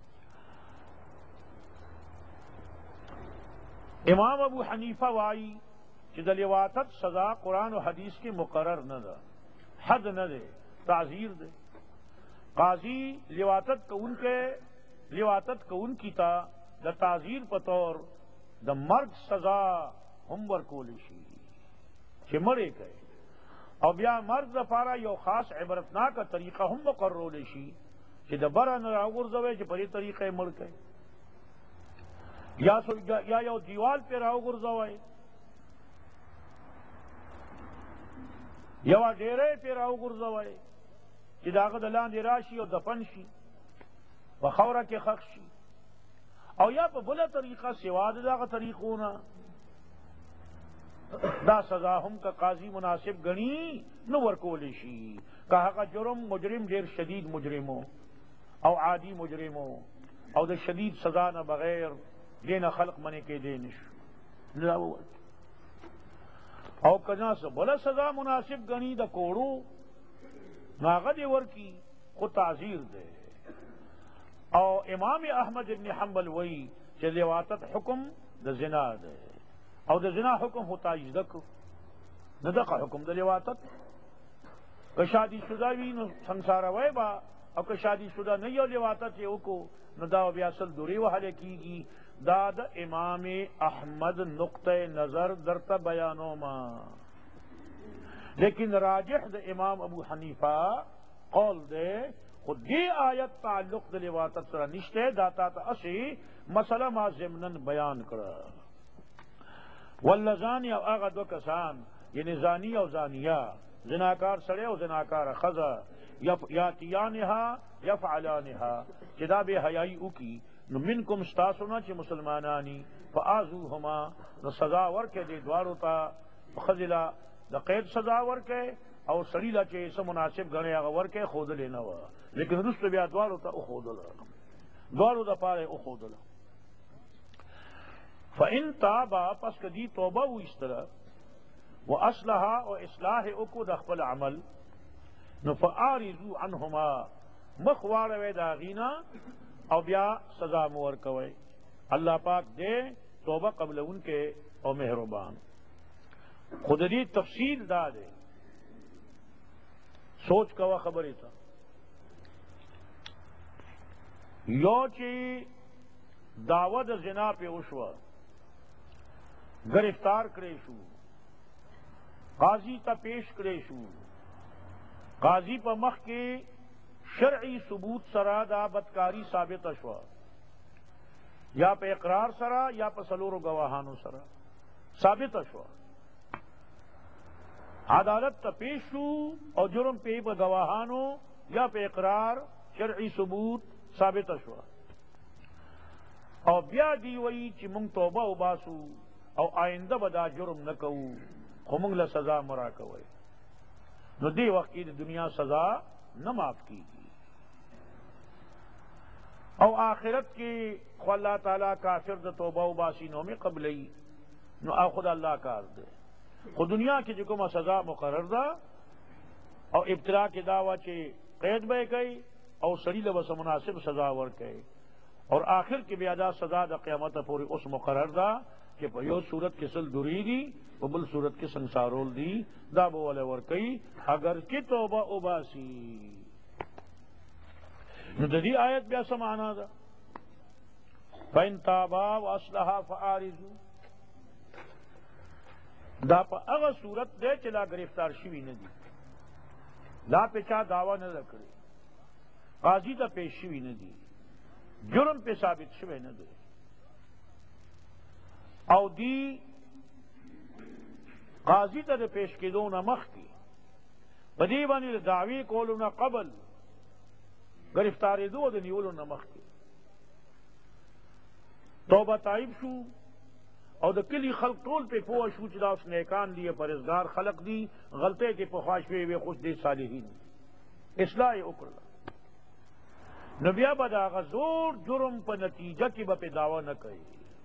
امام ابو حنیفه وایي چې د لواطت سزا قرآن و حدیث کې مقرر نه ده حد نه دی تعزیر دی قاضی لواطت کوونکي ته د تعزیر په طور د مرګ سزا هم ورکولی شي چې مړې کوي او بیا مرګ دپاره یو خاص عبرتناکه طریقه هم مقررولی شي چې د بره نه راوغورځوئ چې په دې طریقه یې مړ کوي یا یو دیوال پې راوغورځوئ یوه ډیرۍ پې راوغورځوئ چې د هغه د لاندې راشي او دفن شي، په خاوره کې ښخ شي، او یا په بله طریقه سوا د دغه طریقو نه دا سزا هم که قاضي مناسب ګڼي نو ورکولی شي. که هغه جرم مجرم ډېر شدید مجرمو او عادي مجرمو او د شدید سزا نه بغیر دې نه خلق منې کېدی نه شو، دا وویل. او که نه څه بله سزا مناسب ګڼي د کوړو نو هغه دې ورکي، خو تعزیر دی. او امام احمد ابن حنبل وایي چې لواطت حکم د زنا دی، او د زنا حکم خو تایید کړو، نه دغه حکم د لواطت. که شادي شده وي نو سنګساروی به، او که شادي شده نه یو لواطت یې وکړو نو دا بیا سل دورې وهلی کېږي. دا د امام احمد نقطه نظر درته بیانوما، لیکن راجح د امام ابو حنیفه قول دی، خود دی آیت تعلق د لواطت سره نشته، دا تا ته اسی مسله ما ضمنن بیان کړه. واللذان او هغه دو کسان، یعنی زانی او زانیه، زناکار سړی او زناکار ښځه، یاتیانها یفعلانها، چې دا بے حیايي وکړي نو منکم ستاسو نه چې مسلمانانی، فآذوهما، نو سزا ورکړئ دې دواړو ته. ښځې له د قید سزا ورکړئ او سړي له چې څه مناسب ګڼئ هغه ورکړئ، ښودلې نه وه، لیکن وروسته بیا دواړو ته وښودله، دواړو دپاره یې وښودله. فإن تابا، پس که دی توبه وایستله، واصلحا، او اصلاح وکړو د خپل عمل، نو فاعرضوا عنهما، مخ واړوئ د هغې نه او بیا سزا مو ورکوئ. اللہ پاک دے توبہ قبلونکے او مہربان. خود دې تفصیل دا دے، سوچ کوا خبرې ته. یو چې دعوه د زنا پې وشوه، گرفتار کړی شو، قاضی ته پیش کړی شو، قاضی په مخ کې شرعی ثبوت سره دا بدکاری ثابت شوه، یا په اقرار سره یا په څلورو گواهانو سره ثابت شوه. عدالت ته پیش شو او جرم پې په گواهانو یا په اقرار شرعی ثبوت ثابت شوه، او بیا دی وایي چې مونږ توبه وباسو او آئنده به دا جرم نه کوو، خو مونږ له سزا مه راکوئ. نو دې وخت کې د دنیا سزا نه معاف کیږي، او آخرت کی خو اللہ تعالیٰ کافر دا توبہ و باسی نو میں قبلی، نو او خود اللہ کار دے. خود دنیا کی جکم سزا مقرر دا او ابتلا کی دعوی چے قید بے گئی او سڑی لبس مناسب سزا ورکئی، اور آخر کی بیادا سزا دا قیامت پوری اس مقرر دا کہ یو صورت کی سل دوری دی و بل صورت کی سنسارول دی دا بولے ورکئی اگر کی توبہ و باسی. نو د دې آیت بیا څه معنا ده؟ فإن تابا واصلحا فاعرضوا، دا په هغه صورت دی چې لا گرفتار شوي نه دي، لا پې چا دعوه نه ده کړې، قاضي ته پیش شوي نه دي، جرم پې ثابت شوی نه دی، او دی قاضي ته د پیش کېدو نه مخکې په دې باندې د دعوې کولو نه قبل گرفتاری دو د نیولو نه مخکې توبه طایب شو، او د کلی خلق ټول پې پوه شو چې دا اوس نیکان دي، پرهیزګار خلق دي، غلطۍ کې پخوا شوې وې خوش دي صالحین، اصلاح یې وکړله. نو بیا به د هغه زور جرم په نتیجه کې به پې دعوه نه کوي،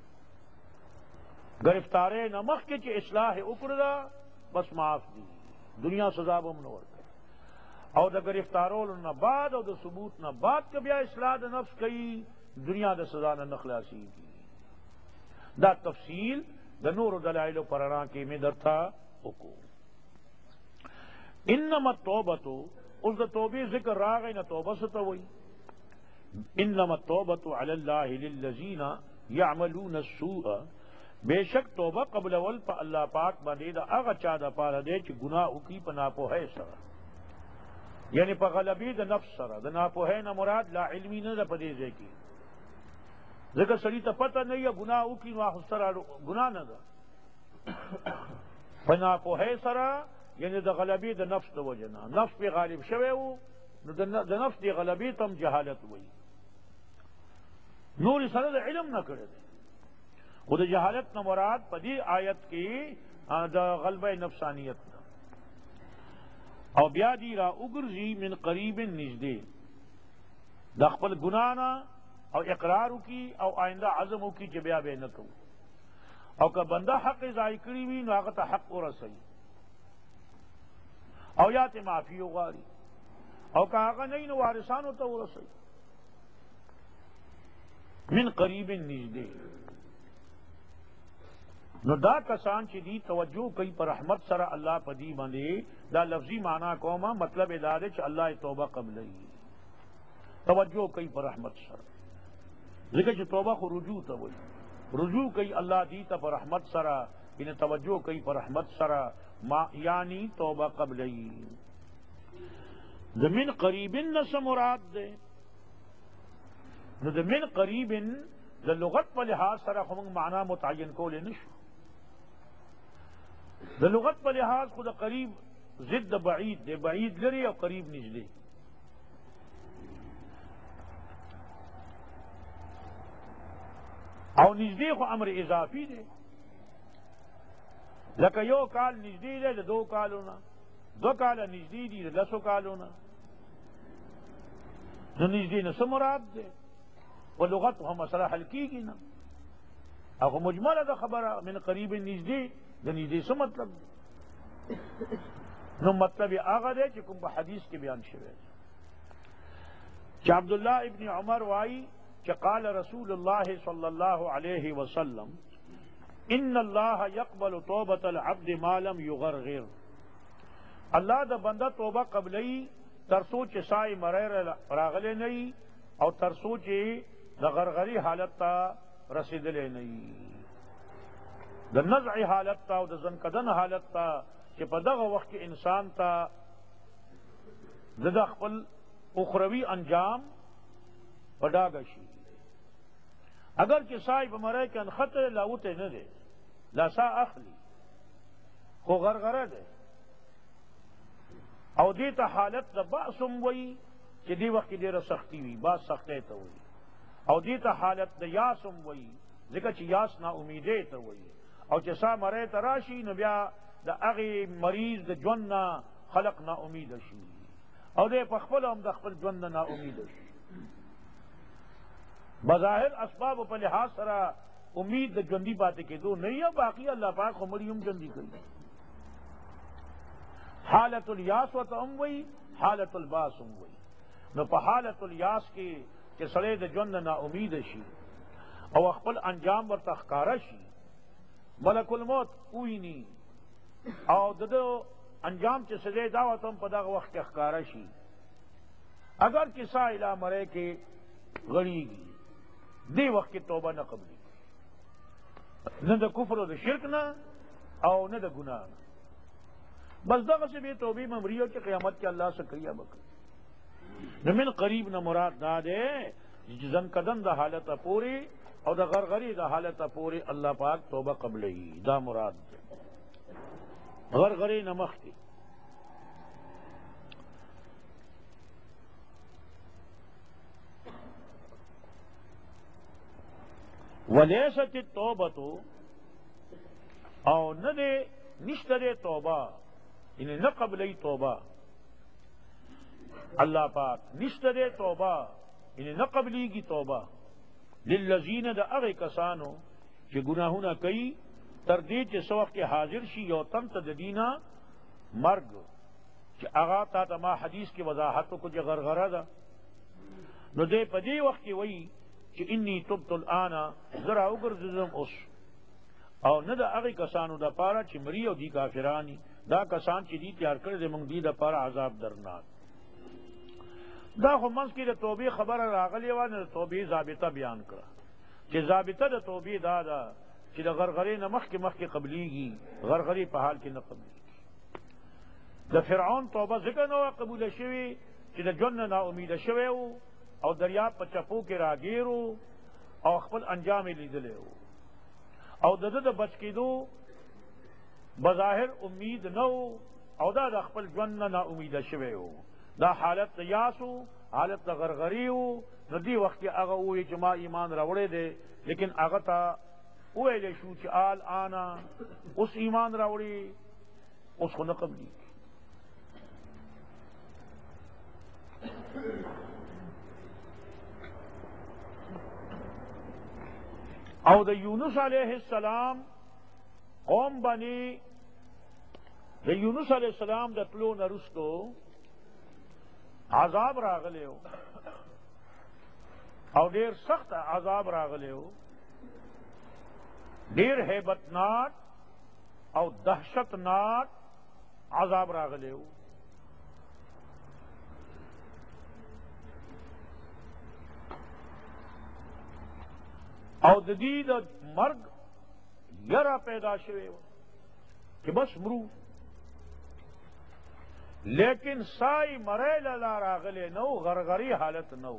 گرفتاری نه مخکې چې اصلاح یې وکړله بس معاف دي، دنیا سزا به هم نه ورکوي. او د گرفتارولو نه بعد او د ثبوت نه بعد که بیا اصلاح د نفس کوي، دنیا د سزا نه خلاصیږي. دا تفصیل د نورو دلایلو پر رڼا کې مې درته وکړو. انما التوبة، اوس د توبې ذکر راغی نه، توبه څه ته وایي؟ انما التوبة علی الله للذین یعملون السوء، بے شک توبه قبلول په الله پاک باندې د هغه چا دپاره دی چې ګناه وکړي په ناپوهۍ سره، یعنی په غلبې د نفس سره. د ناپوهۍ نه مراد لا علمي نه ده په دې ځای کې، ځکه سړي ته پته نه وي ګناه وکړي نو هغه سره ګناه نه ده، په ناپوهۍ سره یعنی د غلبې د نفس د وجه نه، نفس پې غالب شوی و نو د نفس دی غلبې تم جهالت وایي. نور سره د علم نه کړی دی، خو د جهالت نه مراد په دې آیت کې د غلبه نفسانیت ده. او بیا دی را وګرځي من قریب نږدې د خپل ګناه نه او اقرار وکي او آئنده عزم وکي چې بیا به نه کوو. او که بنده حق ضایع کړی وي نو هغه ته حق ورسوي او یا ته معافي وغواړي، او که هغه نه نو وارثانو ته ورسوي. من قریب نږدې نو دا کسان چې دی توجہ کوي پر رحمت سره الله په دې باندې، دا لفظي معنی کومه مطلب دا دی چې الله توبه قبلوي، توجہ کوي پر رحمت سره. ځکه چې توبه خو رجوع ته وایي، رجوع کوي الله دی ته پر رحمت سره، یعنی توجہ کوي پر رحمت سره، یعنی توبه قبلوي. د من قریب نه مراد دی، نو د من قریب د لغت په لحاظ سره خو موږ معنا متعین کولی نشو. د لغت په لحاظ خو د قریب ضد د بعید دی، بعید لري او قریب نږدې. او نږدې خو امر اضافي دی، لکه یو کال نږدې دی د 2 کالونه، 2 کاله نږدې دي د 10 کالونه. نو نږدې نه څه مراد دی؟ و لغت خو مسله حل کیږي نه، او مجمله ده خبره. من قریب نږدې د نږدې څه مطلب دی؟ نو مطلب هغه دی چې کوم په حدیث کې بیان شوی دی چې عبداللہ ابن عمر وایي کہ قال رسول اللہ صلی اللہ علیہ وسلم ان اللہ یقبل توبۃ العبد ما لم یغرغر. اللہ دا بندہ توبہ قبلی ترسو چ سائے مریر راغلے نہیں او ترسو چ دا غرغری حالت تا رسیدلے نہیں، دا نزع حالت تا او دا زنکدن حالت تا کہ پا دغا وقت انسان تا دا خپل اخروی انجام پڈاگا شی. اگر کہ صاحب مرے کے خطر لاوتے نہ دے لاسا اخلی خو غرغرہ دے او دیتا حالت دا باسم وئی کہ دی وقت دیر سختی ہوئی باس سختے تا ہوئی، او دیتا حالت دا یاسم وئی ذکر چی یاس نا امیدے تا ہوئی، او چسا مرے تا راشی نبیا دا اغی مریض دا جننا خلق نا امید شی، او دے پخپل ہم دا خپل جننا نا امید شی. بظاہر اسباب پر لحاظ سرا امید جندی باتیں کہ دو نہیں ہے، باقی اللہ پاک کو مریم جندی کری. حالت الیاس و تم وئی حالت الباس وئی. نو پا حالت الیاس کی کہ سڑے د جن نا امید شی او اخپل انجام ور تخکارا شی، ملک الموت کوئی نہیں او ددو انجام چ سدے دعوتم پا دا وقت اخکارا شی. اگر کسا الہ مرے کے غڑی گی دی وقت کی توبہ نہ قبلی، نہ دا کفر و دا شرک نہ او نہ دا گناہ نہ، بس دغه سے بھی توبی ممریو کہ قیامت کے اللہ سے کریا بکر. نہ من قریب نہ مراد دا دے زن قدم دا حالت پوری او دا غرغری دا حالت پوری اللہ پاک توبہ قبل ہی دا مراد دے. غرغری نہ مختی ولیست التوبۃ او نہ دے نشت دے توبہ، انہیں نہ قبلی توبہ اللہ پاک نشت دے توبہ، انہیں نہ قبلی کی توبہ للذین دا اغی کسانو کہ گناہونا کئی تردید چے سوق کے حاضر شی یو تم تددینا مرگ کہ اغا تا تما حدیث کی وضاحتوں کو جو غرغرہ دا نو دے پدی وقت کی وئی کہ انی تبت الانا ذرا اگرزم اس او نہ دا اغی کسانو دا پارا چی مری او دی کافرانی دا کسان چی دی تیار کر دے منگ دی دا پارا عذاب درناک. دا خو منز کی دا توبی خبر راغلی وانا دا توبی ضابطہ بیان کرا چی ضابطہ دا توبی دا دا چی دا غرغری نمخ کی قبلی گی غرغری پہال کی نہ قبلی گی. دا فرعون توبہ ذکر نوا قبول شوی چی دا جن نا امید شوی او دریاب پا چپو کے راگیرو او خپل انجام لیدلے او د بچ کی دو بظاہر امید نو او دا خپل جن نا امید شوی دا حالت یاسو حالت غرغریو ندی وقت اغا اوی جما ایمان راوڑے دے لیکن اغا تا اوی لے شو چی آل آنا اس ایمان راوڑی اس کو نقب دی او دا یونس علیہ السلام قوم بنی دا یونس علیہ السلام دا تلو نرستو عذاب راغلے ہو او دیر سخت عذاب راغلے ہو دیر ہیبتناک او دہشتناک عذاب راغلے ہو او ددید مرگ یرا پیدا شوے ہو کہ بس مرو لیکن سائی مرے للا راغلے نو غرغری حالت نو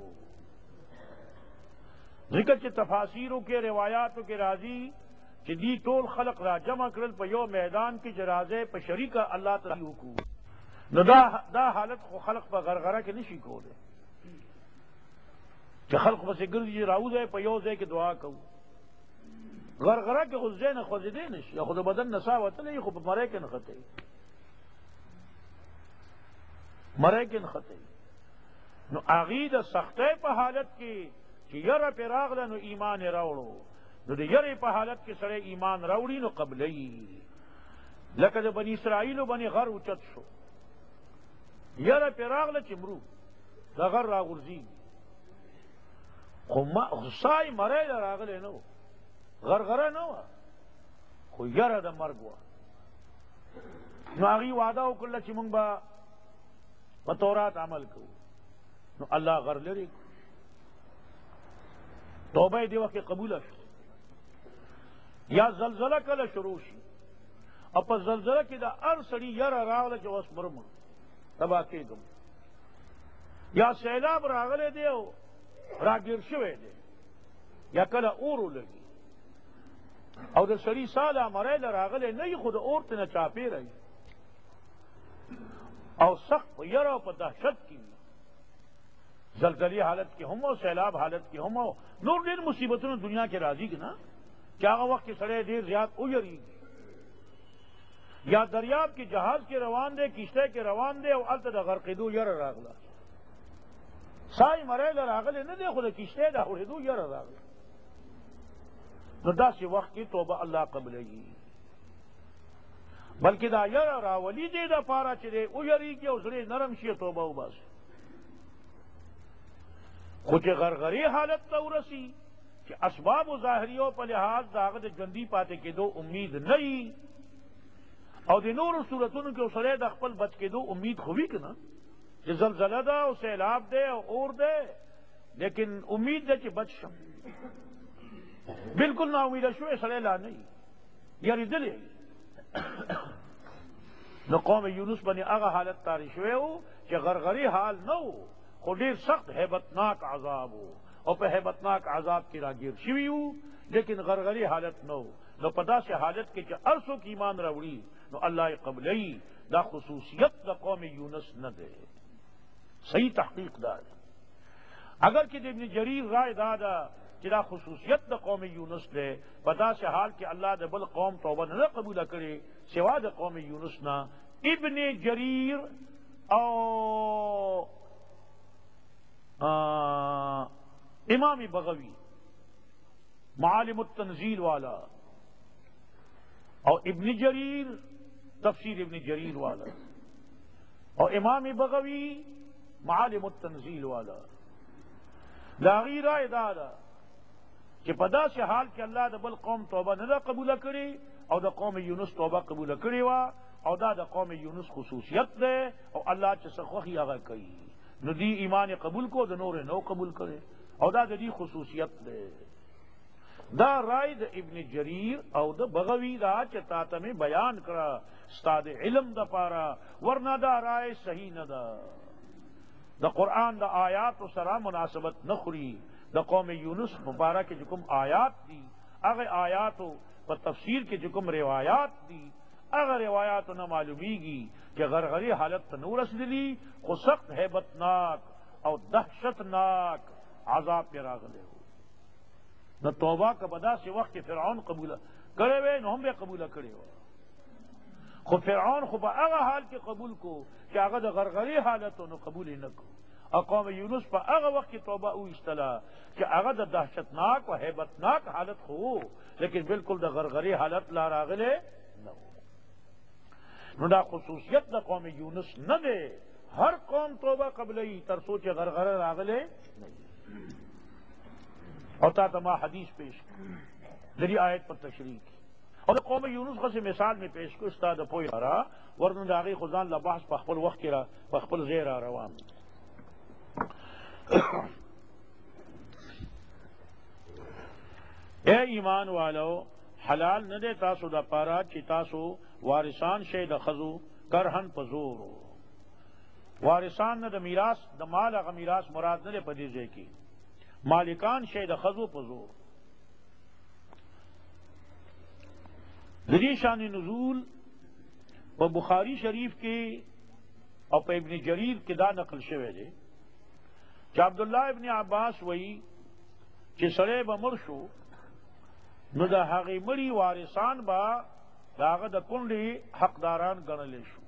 ذکر چی تفاسیروں کے روایاتوں کے راضی چی دی طول خلق را جمع کرل پا یو میدان کی جرازے پا شریکہ اللہ تعالی حکوم نو دا حالت کو خلق پا غرغرہ کے نشی کو دے چی خلق پا سے گردی راوزے پا یوزے کی دعا کو غرغرہ کے غزے نہ خوزدے نشی یا خود بدن نساوتا لئی خود مرے کے نخطے مرے کے نخطے نو آغید سختے پا حالت کی کہ یر پہ راغلہ نو ایمان راوڑو نو دے یر پہ حالت کے سڑے ایمان راوڑی نو قبلی لکہ بنی اسرائیل بنی غر اچت شو یر پہ راغلہ چمرو دا غر راغرزی خسائی مرے راغلے نو غرغرہ نو خو یر دا مرگوا نو آغی وعدہ کلا چمنگ با تورات عمل کو نو اللہ غر لرے کو توبہ دی وقت قبول شو یا زلزلہ کل شروع شی اپا زلزلہ کی دا ارسڑی یر راغلہ جو اس مرم تبا کے گم یا سیلاب راغلے دے ہو راگیر شوے دے یا کل اورو لگی او دا سڑی سالا مرے راغلے نہیں خود اورت نہ چاپے رہی او سخت یرو پا دہشت کی زلزلی حالت کی ہم سیلاب حالت کی ہم نور دیر مصیبتوں دنیا کے راضی کی نا کیا وقت کے سڑے دیر زیاد اویری یا دریاب کی جہاز کے روان دے کشتے کے روان دے او الت دا غرقدو یر راغلا سائی مرے راغلے نہ دے خود کشتے دا اڑدو یر راغلا نو دا سی وقت کی توبہ اللہ قبلے گی بلکہ دا یر راولی دے دا پارا چلے اویری کی اسرے نرم شی توبہ او باس کچھ غرغری حالت تورسی کہ اسباب و ظاہریوں پر لحاظ داغت جندی پاتے کے دو امید نہیں اور دی نور صورتوں کے اسرے دخپل بچ کے دو امید خوبی کنا کہ زلزلہ دا او سیلاب دے اور دے لیکن امید دے کہ بچ شم بالکل نا امید شوئے سڑے لا نہیں یعنی دلے نو قوم یونس بنی اغا حالت تاری شوئے ہو کہ غرغری حال نہ ہو خودیر سخت ہیبتناک عذاب ہو اور پہ ہیبتناک عذاب کی راگیر شوی ہو لیکن غرغری حالت نہ ہو نو پدا سے حالت کے چا عرصوں کی ایمان راوڑی نو اللہ قبلی دا خصوصیت دا قوم یونس نہ دے صحیح تحقیق دا اگر کہ ابن جریر رائے دادا چلا خصوصیت دا قوم یونس دے پدا سے حال کہ اللہ دا بل قوم توبہ نہ قبول کرے سوا دا قوم یونس نہ ابن جریر او امام بغوی معالم التنزیل والا اور ابن جریر تفسیر ابن جریر والا اور امام بغوی معالم التنزیل والا لاغیر دادا کہ پدا سے حال کہ اللہ دا بل قوم توبہ نہ قبول کرے اور دا قوم یونس توبہ قبول کرے وا اور دا قوم یونس خصوصیت دے اور اللہ چسخوخی آگا کئی ندی ایمان قبول کو دا نور نو قبول کرے اور دا دی خصوصیت دے دا رائے دا ابن جریر او دا بغوی دا چتا میں بیان کرا استاد علم دا پارا ورنہ دا رائے صحیح نہ دا قرآن دا آیات و سرا مناسبت نخری دا قوم یونس مبارک کے جکم آیات دی اگر آیات و تفسیر کے جکم روایات دی اگر روایات نہ معلومی گی کہ غرغری حالت ته نو رسیدلی خو سخت هیبتناک او دهشتناک عذاب پہ راغلی ہو نہ توبہ کا بدا سے وقت فرعون قبول کرے ہوئے نہ ہم بھی قبول کرے ہو خو فرعون خو په هغه حال کې قبول کو چې هغه د غرغری حالت نو قبول نه کو او قوم یونس په هغه وخت کې توبه او استلا چې هغه د دهشتناک او هیبتناک حالت خو لیکن بالکل د غرغری حالت لا راغله نه نو دا خصوصیت د قوم یونس نه ده ہر قوم توبہ قبلی تر سوچ غرغرہ راغلے نہیں اور تما حدیث پیش کی ذری آیت پر تشریح کی اور قوم یونس کو سے مثال میں پیش کو استاد پوئی رہا ورنہ داغی خزان لباس پخپل وقت کی را پخپل زیر روان اے ایمان والو حلال نہ دے تاسو دا پارا چی تاسو وارثان شے دا خزو کرہن پزورو وارثان نہ دا میراث دا مال اغا میراث مراد نہ دے پدیزے کی مالکان شے دا خزو پزور ذری شان نزول و بخاری شریف کی اور پہ ابن جریر کی دا نقل شوے دے کہ عبداللہ ابن عباس وئی کہ سڑے بمر شو نو دا هغه مړي وارثان با داغه د کونډي حقداران ګڼل شو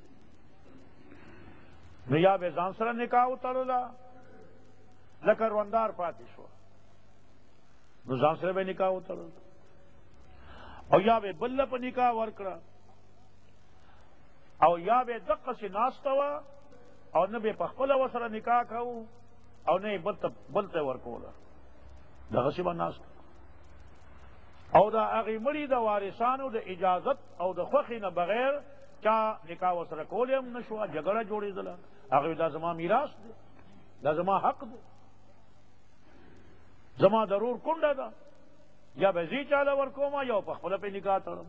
نو یا به ځان سره نکاح وتړلا لکه روندار پاتې شو نو ځان سره به نکاح وتړل او یا به بل په نکاح ورکړه او یا به دقه سي ناستوا او نه به په خپل وسره نکاح کاو او نه بلته ورکوله دغه شی به ناست او دا هغه مړي د وارثانو د اجازت او د خوښۍ نه بغیر چا نکاح وسره کولی هم نشو جګړه جوړېدله هغه دا زما میراث دی دا زما حق دی زما ضرور کونډه ده یا به زی چاله ورکوم یا په خپله پې نکاح تړم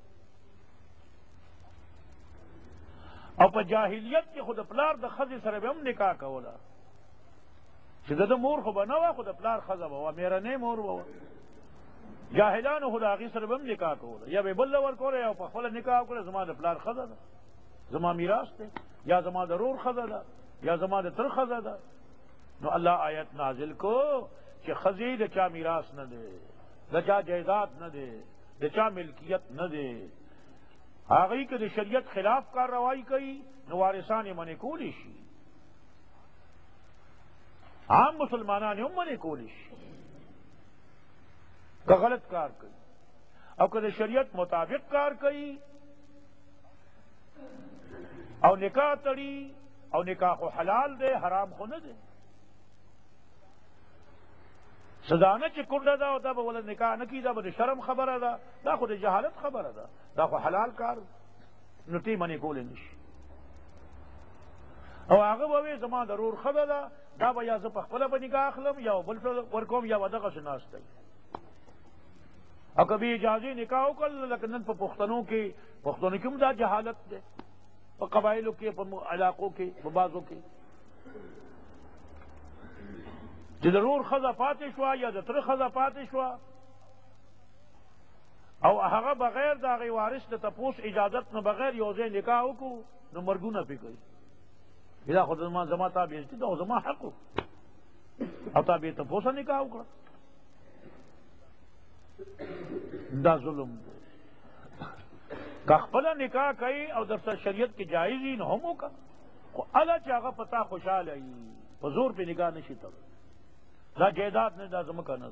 او په جاهلیت کې خو د پلار د ښځې سره به هم نکاح کوله چې د ده مور خو به نه وه خو د پلار ښځه به وه مېرنۍ مور به وه جاهلانو خو د هغې سره به هم نکاح کوله یا به بل له ورکوله یا په خپله نکاح وکړه زما د پلار ښځه ده زما میراث دی یا زما د رور ښځه ده یا زما د تر ښځه ده نو الله آیت نازل کو چې ښځې د چا میراث نه دی د چا جائیداد نه دی د چا ملکیت نه دی هغې که د شریعت خلاف کارروايي کوي نو وارثان یې منې کولی شي عام مسلمانان هم منې کولی شي کہ غلط کار کئی او کہ شریعت مطابق کار کئی او نکاح تڑی او نکاح کو حلال دے حرام کو نہ دے سزانہ چی کنڈا دا او دا با ولا نکاح نکی دا با دا شرم خبر دا خود جہالت خبر دا خود حلال کار نتی منی کولے نشی او آغا باوی زمان ضرور خبر دا با یا زب اخبلا با نکاح اخلم یا بلفل ورکوم یا ودغا سناستا اور کبھی اجازی نکاح کر لیکن پہ پختنوں کی دا جہالت دے پہ قبائلوں کے پہ علاقوں کے پہ بازوں کے ضرور خزا پاتش ہوا یا دتر خزا پاتش ہوا او هغه بغیر دا غي وارث د تپوس اجازت نه بغیر یوځای نکاح وکړو نو مرګونه پې کوي دا خو زما تابع دي دا زما حق او تابع تپوس نکاح وکړه دا ظلم کا خپل نکاح کوي او در شریعت کی جائز ہی نہ ہو کا اللہ چاہا پتا خوشحال ہے حضور پہ نکاح نشی تب دا جائیداد نے دا زمکہ نہ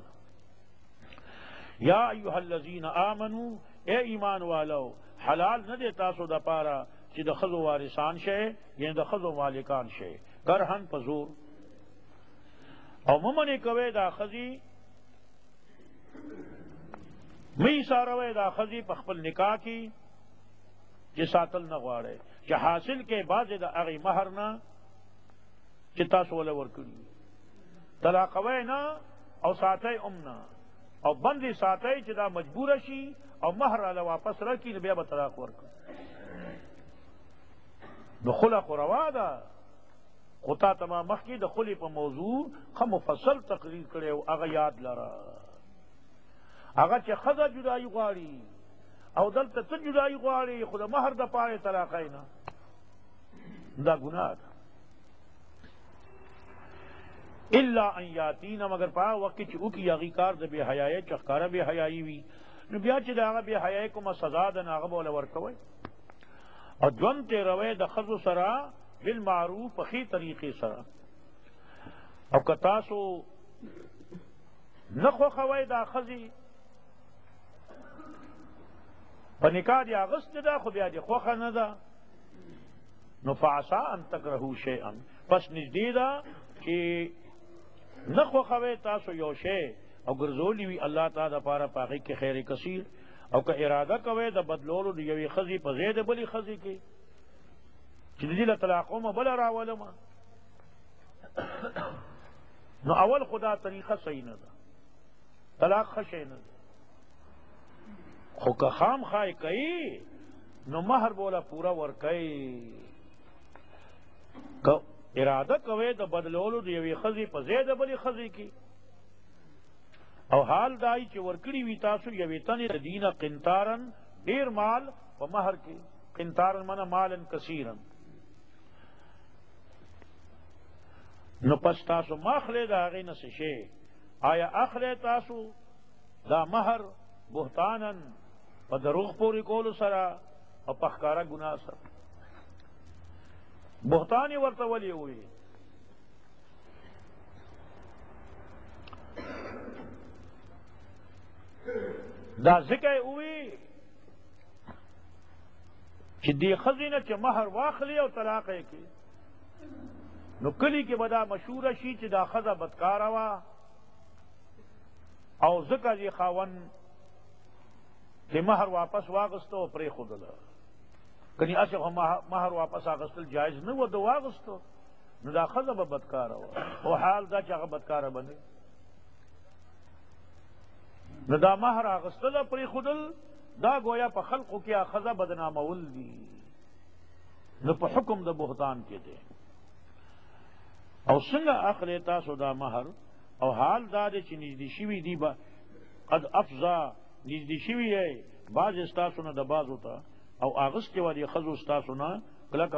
یا ایوہ الذین آمنو اے ایمان والو حلال نہ دے تاسو دا پارا چی دا خزو وارثان شے یعنی دا خزو مالکان شے کرہن پزور او ممنی کوئے دا خزی می ساروے دا خزی پخپل نکاح کی چی ساتل نغوارے چی حاصل کے بعد دا اغی مہرنا چی تاسو والا ورکلی طلاقوے نا او ساتے امنا او بندی ساتے چی دا مجبور شی او مہر علا واپس رکی نبیا با طلاق ورکل دو خلق روا دا خطا تمام مخی دا خلی پا موضوع خم مفصل تقریر کرے او اغا یاد لرا اغا چی خزا جدائی غاری او دلتا تا جدائی غاری خود مہر دا پارے طلاقینا دا گناہ تھا الا ان یاتین مگر پا وقت چې او کی اغیکار د بے حیاي چخکارا بے حیاي وی نو بیا چې دا بے حیاي کومه سزا د ناغه بوله ورکوي او ځوان ته روي د خذو سرا بالمعروف په طریقې سره او که تاسو نخو خوي دا خزي په نکاح دی اغست دا خو بیا دی خوخه نه ده نو فعسا ان تکرهو شیئا پس نږدې ده چې نخو خوي تاسو یو شی او ګرځولي وي الله تعالی د پاره پاغي کې خیر کثیر او که اراده کوي د بدلولو د یوې خزي په زید بلی خزي کې چې دې له طلاقومه بل راولم نو اول خدا طریقه صحیح نه ده طلاق خشي نه ده خو که خام خای کوي نو مہر بولا پورا ور کوي که اراده کوي د بدلولو د یوې خزي په زید بلی خزي کې او حال دای چې ورکړی وی تاسو یوې تنې د دینه قنطارن ډیر مال په مہر کې قنطارن معنا مالن کثیرن نو پس تاسو ماخله دا هغې نه څه شی آیا اخله تاسو دا مہر بهتانن په دروغ پورې کولو سره او په ښکاره ګناه سره بهتان یې ورته ولې وویل دا ذکر ہوئی چې دی خزینه چې مہر واخلی او طلاق یې کی نو کلی کې بدا مشهور شي چې دا خزه بدکاره وا او ذکر یې خاون چې مہر واپس واغستو او پرې خودله کني اسه مہر واپس اغستل جایز نه و د واغستو نو دا خزه به بدکاره وا او حال دا چې هغه بدکاره بنه نو دا مہر اغستل پرې خودل دا گویا په خلقو کې اخذ بدنامول دي نو په حکم د بهتان کې دي او څنګه اخلي تاسو دا مہر او حال دا چې نږدې شوي دي به قد افضا نږدې شوي یې بعض استاسو نه د باز وته او اغست والی خزو استاسو نه کلکه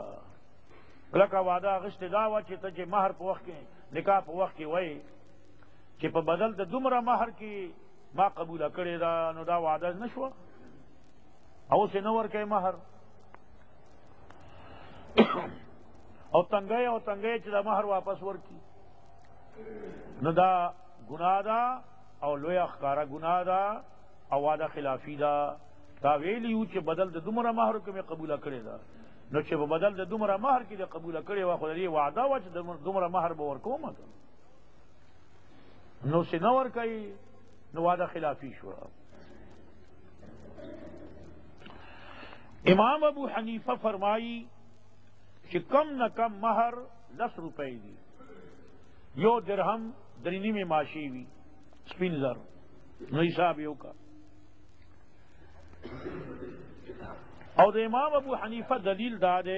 وعده اغست دا و چې ته چې مہر په وخت کې نکاح په وخت کې وای چې په بدل د دومره مہر کې ما قبول کړی دا نو دا وعده نشوه او څه نو ورکې مہر او تنګي چې دا مہر واپس ورکی نو دا ګناه ده او لوی ښکارا ګناه ده او وعده خلافی ده دا ویلی یو چې بدل د دومره مہر کې مې قبول کړی دا نو چې په بدل د دومره مہر کې دې قبول کړی و خو دې وعده و چې دومره مہر به ورکوم نو څه نو ورکې نو وعدہ خلافی شو امام ابو حنیفہ فرمائی کہ کم نہ کم مہر 10 روپے دی یو درہم درینی میں ماشی ہوئی سپین زر نو حساب یو کا اور امام ابو حنیفہ دلیل دادے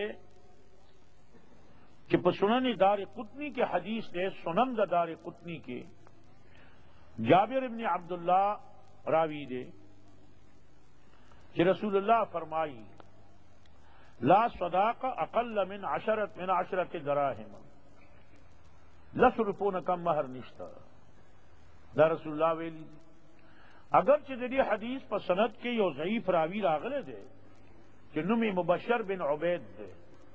کہ سنن دار قطنی کے حدیث دے سنن دار قطنی کے جابر ابن عبداللہ راوی دے کہ رسول اللہ فرمائی لا صداق اقل من عشرت دراہم 10 روپوں نہ کم مہر نشتا دا رسول اللہ ویلی اگرچہ دی حدیث پر سند کے یو ضعیف راوی راغلے دے کہ نمی مبشر بن عبید دے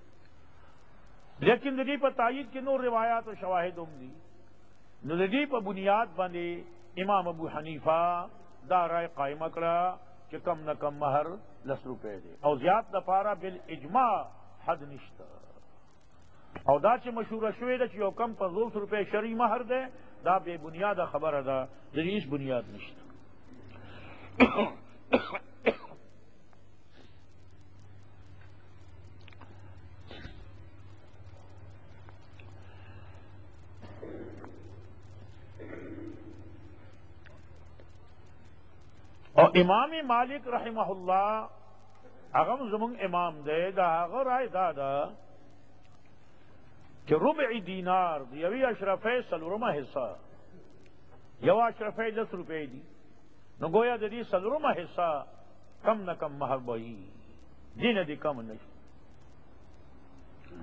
لیکن دی پر تائید کے نور روایات و شواہد دی نو دی په بنیاد باندې امام ابو حنیفہ دا رائے قائم کړه چې کم نه کم مہر 10 روپے دی او زیات د پاره بالاجماع حد نشته او دا چې مشهور شوی د چې یو کم 500 روپے شرعي مہر دی دا بے بنیاد خبره ده د هیڅ بنیاد نشته اور امام مالک رحمہ اللہ اغم زمون امام دے دا اغر آئے دادا کہ ربع دینار یوی اشرفے سلورمہ حصہ یو اشرفے 10 روپے دی نو گویا دی سلورمہ حصہ کم نہ کم مہر بئی دین دی کم نہیں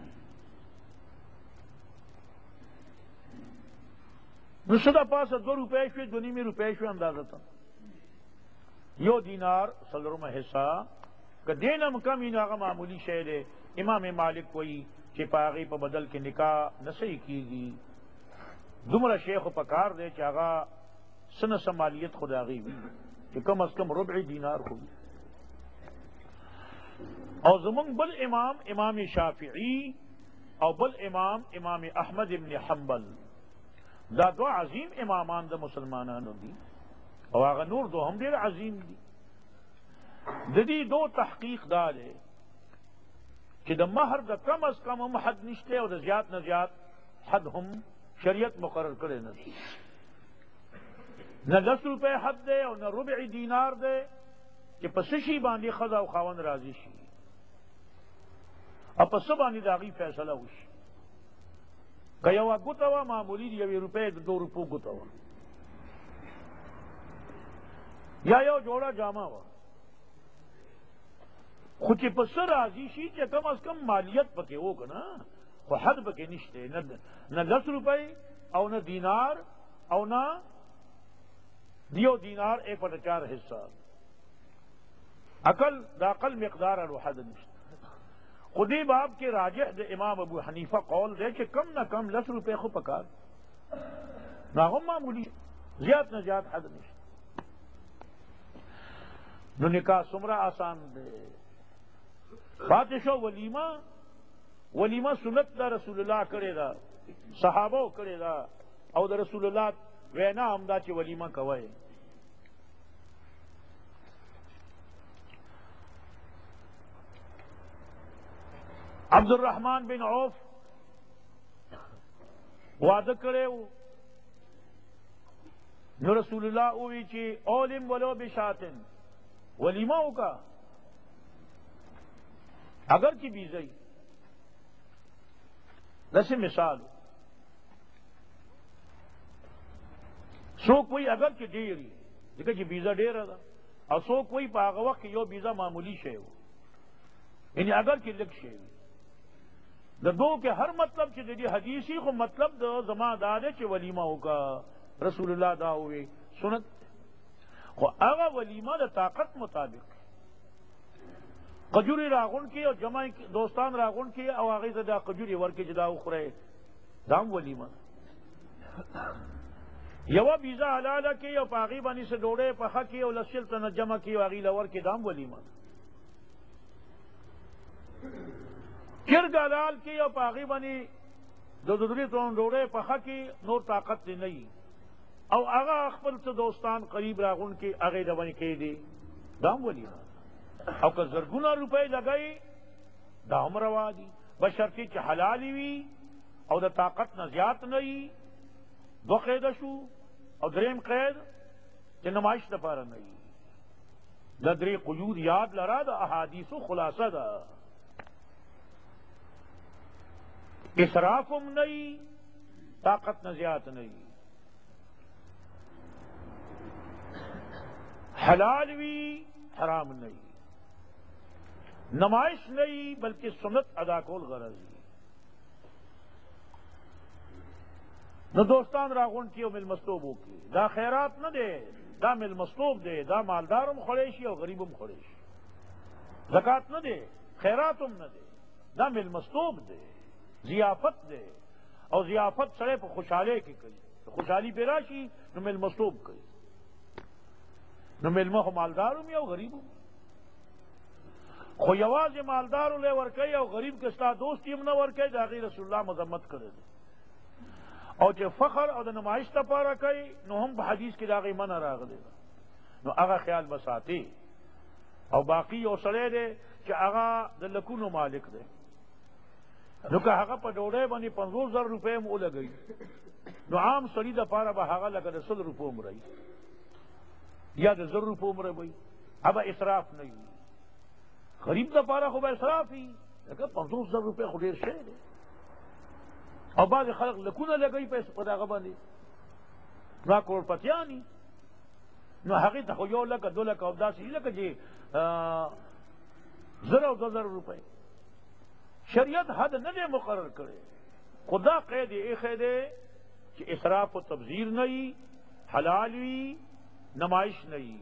نشدہ پاس 2 روپے شوی 2.5 روپے شوی اندازہ تھا یو دینار سلرم حصہ کہ دینم کم ہی ناغا معمولی شہر ہے امام مالک کوئی چپاغی پا بدل کے نکاح نسی کی گی دمرا شیخ پکار دے چاگا سن سمالیت خداغی بھی کہ کم از کم ربع دینار ہوگی اور زمن بل امام شافعی اور بل امام احمد ابن حنبل دا دو عظیم امامان دا مسلمانانو دی اور آغا نور دو ہم دیر عظیم دی ددی دو تحقیق دارے کہ دا مہر دا کم از کم ہم حد نشتے اور دا زیاد نہ زیاد حد ہم شریعت مقرر کرے نہ 10 روپے حد دے اور نہ ربع دینار دے کہ پسشی باندی خدا و خاون راضی شی اب پس باندی داغی فیصلہ ہوشی کہ یوا گتوا معمولی دی 1 روپے 2 روپو گتوا یا یو جوڑا جامع ہوا خود چی پس راضی شی چی کم از کم مالیت پکے ہوگا نا خو حد پکے نشتے نہ 10 روپے او نہ دینار او نہ دیو دینار 1/4 حصہ دا عقل مقدار اور حد نشتے خودی باب کے راجح دے امام ابو حنیفہ قول دے کہ کم نہ کم 10 روپے خو پکار نہ ہم معمولی زیاد نہ زیاد حد نشتے نو نکاح سمرہ آسان دے باتشو ولیمہ سنت دا رسول اللہ کرے دا صحابہ کرے دا او دا رسول اللہ وینا ہمدا چی ولیمہ کوئے عبد الرحمن بن عوف وعدہ کرے نو رسول اللہ اوی چی اولم ولو بشاتن ولیمہ کا اگر کی بیزئی جیسے مثال سو کوئی اگر کی ڈیری دیکھا جی بیزا ڈیر تھا اور سو کوئی پاغ وقت یو بیزا معمولی شے ہو یعنی اگر کی لکھ شے دا دو کے ہر مطلب چی دی حدیثی کو مطلب دا زمان دادے چی ولیمہ ہوگا رسول اللہ دا ہوئے سنت خو اگا ولیمہ دا طاقت مطابق قجوری راغن کی اور جمع دوستان راغن کی او آغی دا قجوری ورکی جدا اخرے دام ولیمہ یوا بیزا حلالہ کی او پاغی بانی سے ڈوڑے پخا کی او لسل تن جمع کی او آغی لور کی دام ولیمہ کرگ حلال کی او پاغی بانی دو ددری تون ڈوڑے پخا کی نور طاقت دی نہیں او آغا اخبر سے دوستان قریب راغن کی آغی دوانی کی دی دام ولیمہ او که زرگونا روپے لگئی دا هم روا دی بشرطی چی حلالی وی او دا طاقت نہ زیاد نئی 2 قید شو او دریم قید چی نمائش دا پارا نئی دا 3 قیود یاد لرا دا احادیث و خلاصہ دا اسرافم نئی طاقت نہ زیاد نئی حلال وی حرام نئی نمائش نہیں بلکہ سنت ادا کول غرض نہ دوستان راغون کی او مل مستوبوں کی دا خیرات نہ دے دا مل مستوب دے دا مالدارم خڑیشی اور غریبم خڑیشی زکات نہ دے خیراتم نہ دے دا مل مستوب دے ضیافت دے اور ضیافت سڑے پہ خوشحالے کی کری خوشحالی پہ راشی نو مل مستوب کری نو مل مخ مالدارم یا غریبم خو یواز مالدارو لے ورکی او غریب کستا دوستی ام نہ ورکی دا غیر رسول اللہ مذمت کرے دے او چه فخر او دا نمائش تا پارا کئی نو ہم با حدیث کی دا غی من راغ دے نو اغا خیال بساتی او باقی او سڑے دے چه اغا دا لکونو مالک دے نو که اغا پا ڈوڑے بانی 50,000 روپے مو لگئی نو عام سڑی دا پارا با اغا لگا دا 100 روپے مرئی یا دا 100 روپے مرئی بھئی ابا اسراف نہیں غریب دا پارا خوب اسراف ہی لیکن 50,000 روپے خودیر شہر ہے اور بعض خلق لکونہ لگئی پیسے پدا غبانی نا کروڑ پتیانی نو حقیقت خو 1 لک 2 لک ابدا سی لک جی 0.2 روپے شریعت حد نہ دے مقرر کرے خدا قید اے قید کہ اسراف و تبذیر نہیں، حلال وی نمائش نہیں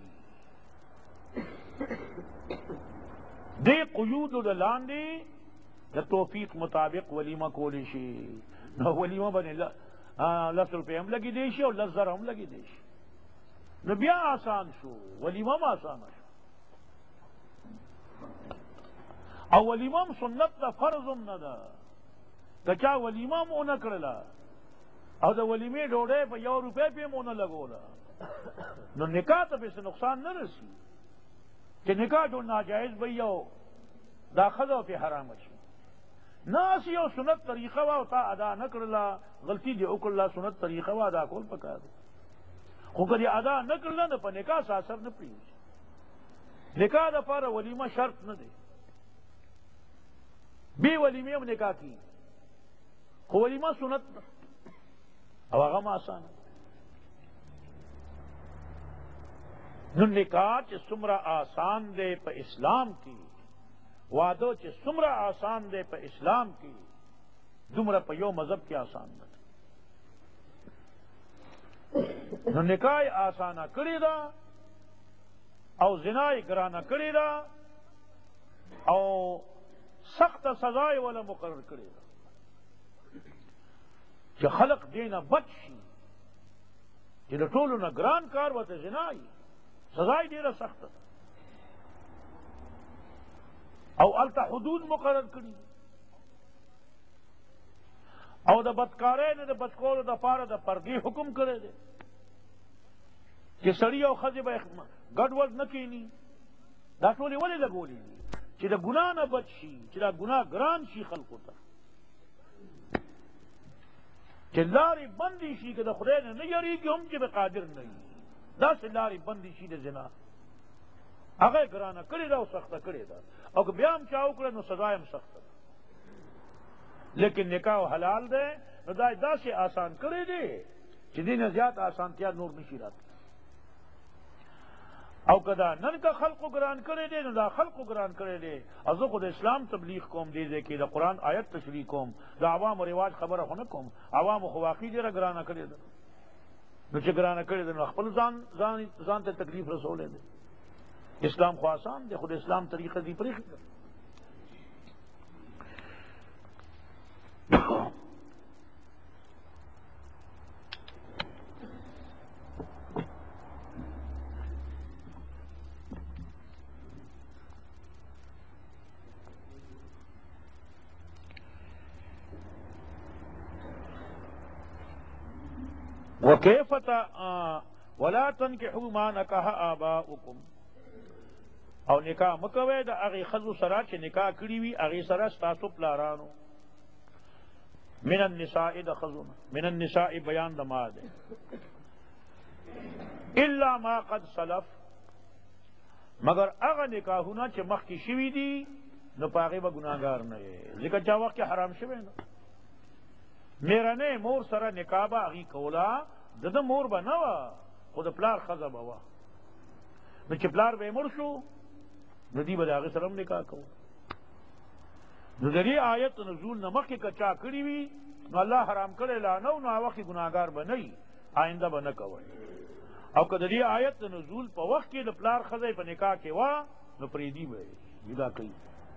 دے قیود لاندے دا توفیق مطابق ولیمہ کولی شی نو ولیمہ بنے 10 روپے ہم لگی دیشی اور 10 زر ہم لگی دیشی نو بیا آسان شو ولیمہ ما آسان شو او ولیمہ سنت دا فرضم ندا کچا ولیمہ مونا کرلا او دا ولیمے ڈوڑے پا 1 روپے پہ مونا لگولا نو نکاح تا پیسے نقصان نہ رسی کہ نکاح جو ناجائز بھئیو دا خضا پہ حرام اچھی ناسی او سنت طریقہ وا تا ادا نہ کرلا غلطی دے اکرلا سنت طریقہ وا ادا کول پکا دے خو کدی ادا نہ کرلا نہ پا نکاح سا اثر نہ پریوز نکاح دا پارا ولیمہ شرط نہ دے بی ولیمے ہم نکاح کی خو ولیمہ سنت او اغم آسان نو نکاح چھ سمرہ آسان دے پا اسلام کی وعدو چھ سمرہ آسان دے پا اسلام کی دمرہ پا یو مذہب کی آسان دے نو نکاح آسانہ کری دا او زنائی گرانا کری دا او سخت سزائے والا مقرر کرے دا کہ خلق دینا بچ شی کہ لٹولو نا گران کار وطا زنائی سزائی دینا سخت دا او التا حدود مقرر کری او دا بدکارے نے دا بدکولو دا پارا دا پردی حکم کرے دے کہ سڑی او خزب گڑ وڑ نکینی دا ٹولی ولی لگولی دی چی دا گناہ نہ بچ شی چی دا گناہ گران شی خلقو تا چی لاری بندی شی کہ دا خدای نے نہیں یاری کہ ہم چی بقادر نہیں دا سے لاری بندی شی دا زنا اگر گرانا کری دا و سختا کری دا او کہ بیام چاہو کرے نو سزائم سختا لیکن نکاح و حلال دے نو دا سے آسان کرے دے چی دین زیاد آسان تیا نور نشی رات او کدا نن کا خلق و گران کرے دے نو دا خلق و گران کرے دے ازو خود اسلام تبلیغ کوم دے دے کہ دا قرآن آیت تشریح کوم دا عوام و رواج خبر ہونا کوم عوام و خواقی جرا گرانا کرے دے نو چی گرانا کرے دے نو خپل زان تے تکلیف رسولے دے اسلام خواسان دے خود اسلام طریقہ دی پریخ دے وَكَيْفَ وَلَا تَنْكِحُوا مَا نَكَحَ آبَاؤُكُمْ او نکاح مکوے دا اغی خزو سرا چھ نکاح کری وی اغی سرا ستاسو پلارانو من النساء دا خزونا من النساء بیان دا ما دے الا ما قد سلف مگر اغا نکاحونا چھ مخ کی شوی دی نو پاغی با گناہگار نئے ذکر چا وقت حرام شوی نا میرا نے مور سرا نکاح با اغی کولا دد مور با نوا خود پلار خزا با نو چھ پلار بے مر شو نو دی با داغی سرم نکاح کو نو دری آیت نزول نمک کی کچا کری وی نو اللہ حرام کرے لانو نو وقت گناہگار با نئی آئندہ با نکوئی او که دری آیت نزول پا وقت کی دا پلار خزای پا نکاح کے وا نو پریدی بے جدا کئی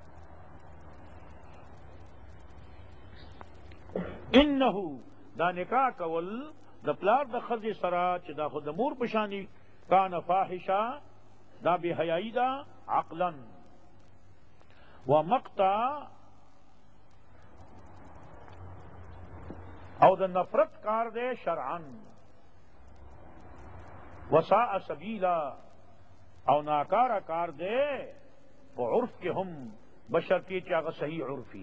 انہو دا نکاح کول دا پلار دا خزی سرا چی دا خود مور پشانی کان فاحشا دا بی حیائی دا عقلا و مقتا او دا نفرت کار دے شرعن وساء سبیلا او ناکارا کار دے و عرف کے ہم بشرطی چاگا صحیح عرفی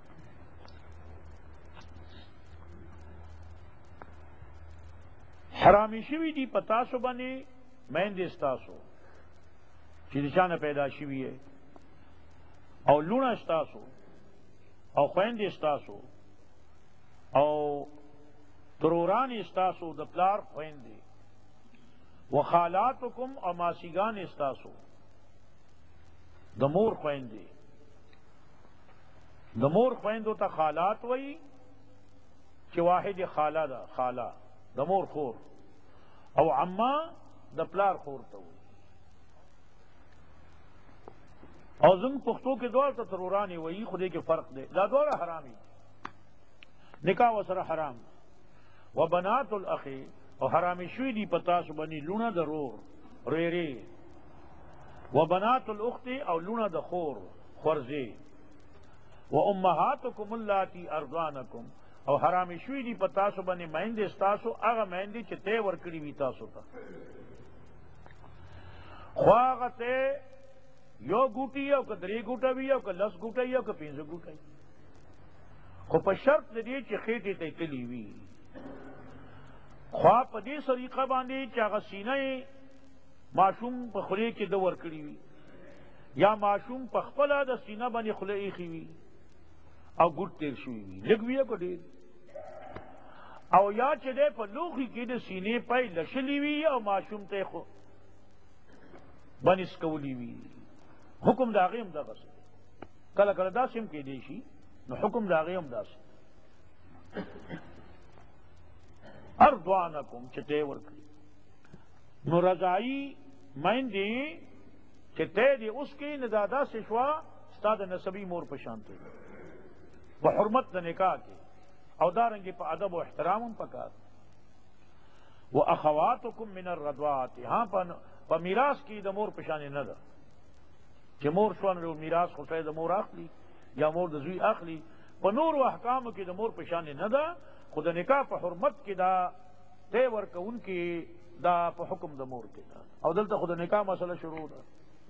حرامی شوی دی پتاسو بنے مین دستاسو چی دشان پیدا شوی ہے او لونا استاسو او خوین دستاسو او تروران استاسو د پلار خوین دی و خالاتکم او ماسیگان استاسو د مور خوین دی د مور خویندو تا خالات وئی چې واحد خاله ده، خاله د مور خور، او عمه د پلار خور ته وایي. او زموږ پښتو کې دواړو ته ترورانې وایي، خو دې کې فرق دی. دا دواړه حرام دي، نکاح ورسره حرام. وبنات الاخ، او حرام شوي دي په تاسو باندې لونه د رور ریرې. وبنات الاخت، او لونه د خور خورزې. وامهاتکم اللاتی ارضانکم، او حرام شوي دي په تاسو باندې میندې ستاسو، هغه میندې چې تی ورکړي وي تاسو ته. خو هغه تی یو ګوټي او که درې ګوټه وي، او که لس ګوټه وي، او که پنځه ګوټه وي، خو په شرط د دې چې خېټې ته تلي وي. خوا په دې طریقه باندې چې هغه سینه ماشوم په خولې کې د ورکړي وي، یا ماشوم په خپله د سینه باندې خوله ایښې وي او ګوټ تیر شوي وي، لږ وي که ډېر، او یا چې دی په لوښي کې د سینې پای لشلي وي او ماشوم ته یې بنس کولی وي. حکم د هغې هم دغسې کله کله داسې هم کېدی شي، نو حکم د هغې هم داسې. ارضانکم چې تی ورکړي. نو رضاعي میندې چې تی دې اوس کې نه دا داسې شوه ستا د نسبي مور په شان ته په حرمت د نکاح کې، او دارنګې په ادب و احترام هم پکار. واخواتکم من الرضاعات، ہاں په میراث کې د مور په شانې نه ده چې مور شوه نو میراث خو شاید د مور اخلي یا مور د زوی اخلي. په نورو احکامو کې د مور په شانې نه ده، خو د نکاح په حرمت کې دا تی ورکوونکي دا په حکم د مور کې ده. او دلته خو د نکاح مسله شروع ده.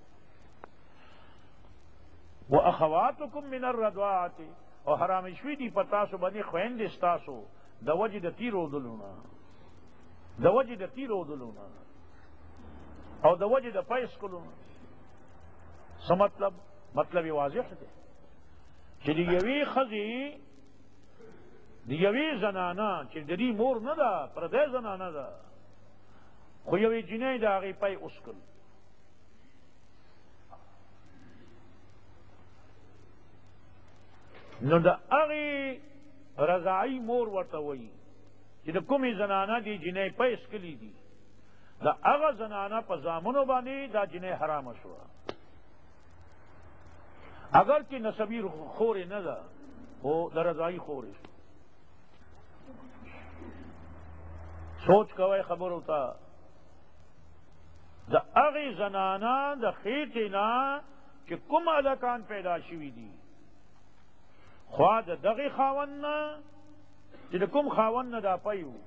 واخواتکم من الرضاعات، او حرام شوي دي په تاسو باندې خویندې ستاسو د وجې د تیرودلو نه، د وجې د تیرودلو نه او د وجې د پیس کلو نه. څه مطلب؟ مطلب یې واضح دی چې د یوې ښځې د یوې زنانه چې د دې مور نه ده، پردی زنانه ده، خو یوې جینۍ د هغې پی اسکل، نو د هغې رضاعي مور ورته وایي چې د کومې زنانه دې جینۍ پی اسکلي دي، د هغه زنانه په زامنو باندې دا جینۍ حرامه شوه، اگر چې نسبي خورې نه ده، خو د رضاعي خورې شو. سوچ کوئ خبرو ته. د هغې زنانه د خېټې نه چې کوم هلکان پیدا شوي دي، خوا د دغې خاوند نه چې د کوم خاوند نه دا پی و،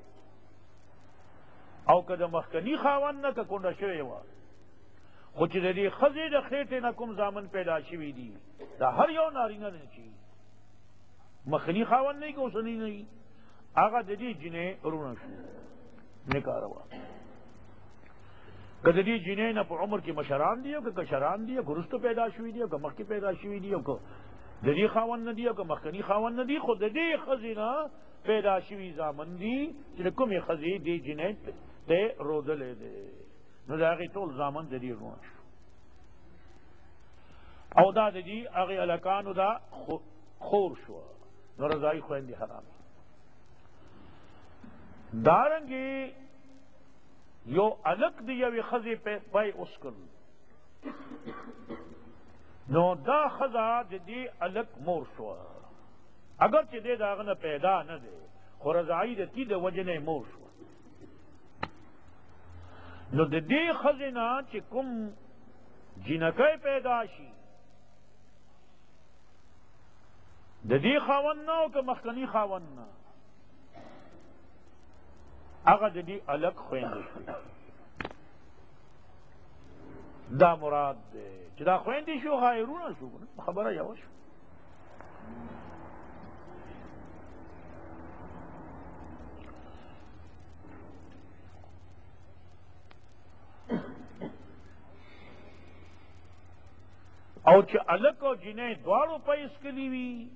او که د مخکني خاوند نه که کونډه شوې وه، خو چې د دې ښځې د خېټې نه کوم زامن پیدا شوي دي، دا هر یو نارینه دی چې مخکني خاوند نه وي که اوسني نه وي، هغه د دې جینۍ رونه شو، نکاح روا. که د دې جینۍ نه په عمر کې مشران دي او که کشران دي، او که وروسته پیدا شوي دي او که مخکې پیدا شوي دي، او که د دې خاوند نه دي او که مخکني خاوند نه دي، خو د دې ښځې نه پیدا شوي زامن دي چې د کومې ښځې دې جینۍ ته رودلی دی، نو د هغې ټول زامن د دې رونه شو. او دا د دې هغې هلکانو دا خور شوه، نو رضاعي خویندې حرام. دارنګې یو هلک د یوې ښځې پی اسکل، نو دا ښځه د دې هلک مور شوه، اگر چې دی د هغه نه پیدا نه دی، خو رضاعي د تی د وجې نه مور شوه. نو د دې ښځې نه چې کوم جینکۍ پیدا شي، د دې خاوند نه او که مخکني خاوند نه، هغه د دې هلک خویندې شوي. دا مراد دی چې دا خویندې شو، غایرونه شو، خبره یوه شو. او چې هلک او جینۍ دواړو پی اسکلي وي،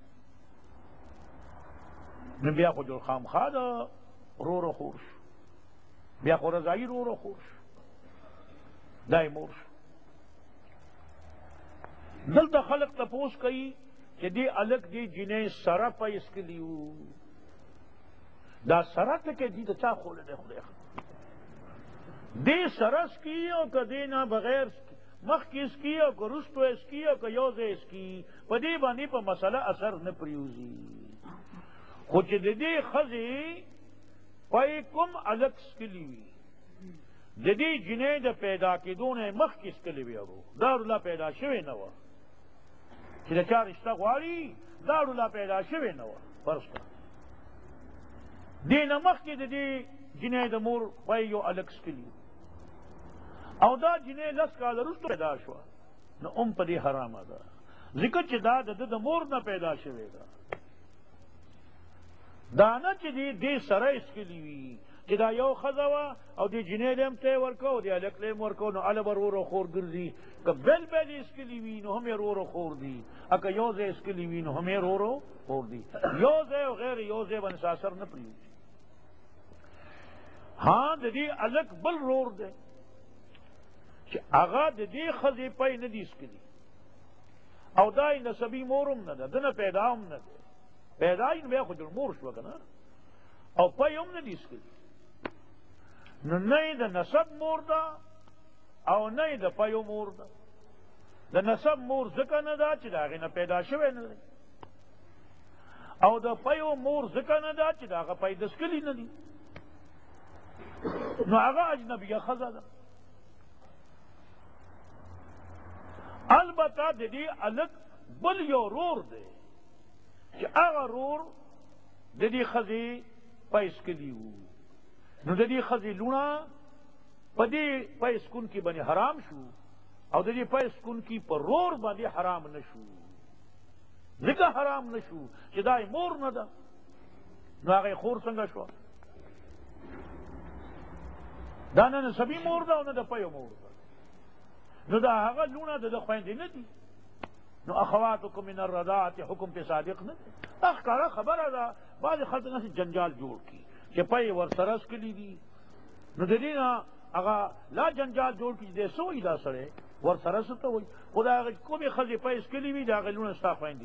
نو بیا خو خامخا د رورو خور شو، بیا خو رضاعي رورو خور شو، دا یې مور شو. دلته خلق تپوس کوي چې دې هلک دې جینۍ سره پی اسکلي وو، دا سرت کے دی دا چا خول دے خدای دے سرس کی او که دینا بغیر مخ کی اس کی او که رستو اس کی او که یوز اس کی پا دی بانی پا مسئلہ اثر نپریوزی خوچ دی خزی پای کم الگ سکلی وی دی جنہیں دا پیدا کی دونے مخ کی سکلی وی ابو دار اللہ پیدا شوی نوا چی دا چار رشتہ غواری دار اللہ پیدا شوی نوا فرض کر دین مخ کی دی جنہیں دا مور پای یو الگ سکلی او دا جنہیں لس کال رستو پیدا شوا نا پا دی حرام دا ذکر چی دا مور نا پیدا شوی دا دانا چی دی سر اسکلی وی چی دا یو خزوا او دی جنہیں لیم تے ورکو دی الگ لیم ورکو نو علبر رو رو خور گردی که بل بل اسکلی وی نو ہمیں رو رو خور دی اکا یوز اسکلی وی نو ہمیں رو رو خور دی یوز او غیر یوز بنساسر نپریو ہاں دی الگ بل رور دے چی اغا دی خزی پای ندی اسکلی او دای نسبی مورم ندا دن پیداهم ندا پیداین بیا خود مور شو کنا او پای هم ندی اسکلی نو نئی دا نسب مور دا او نئی دا پایو مور دا دا نسب مور زکا ندا چی دا غینا پیدا شوی ندا او دا پایو مور زکا ندا چی دا غا پای دسکلی ندی نو اغا اجنبی خزا دا البتہ دی الگ بل یو رور دے کہ اغا رور دی خزی پیس کلیو نو دی خزی لونا پا دی پیس کن کی بنی حرام شو او دی پیس کن کی پر رور بنی حرام نشو ذکر حرام نشو کہ دای مور ندا نو آغای خور سنگا شو دانا نسبی مور دا او ندا پیو مور دا نو دا هغه لونه د خويندې نه دي نو اخواتکم من الرضاعه حکم په صادق نه اخکارا خبره ده بعض خلک نه جنجال جوړ کی چې پای ور سرس کلی دي نو د دې نه هغه لا جنجال جوړ کی دې سوې دا سره ور سرس ته وي خدای کومه خزې پای کلی وي دا غلونه ستا خويندې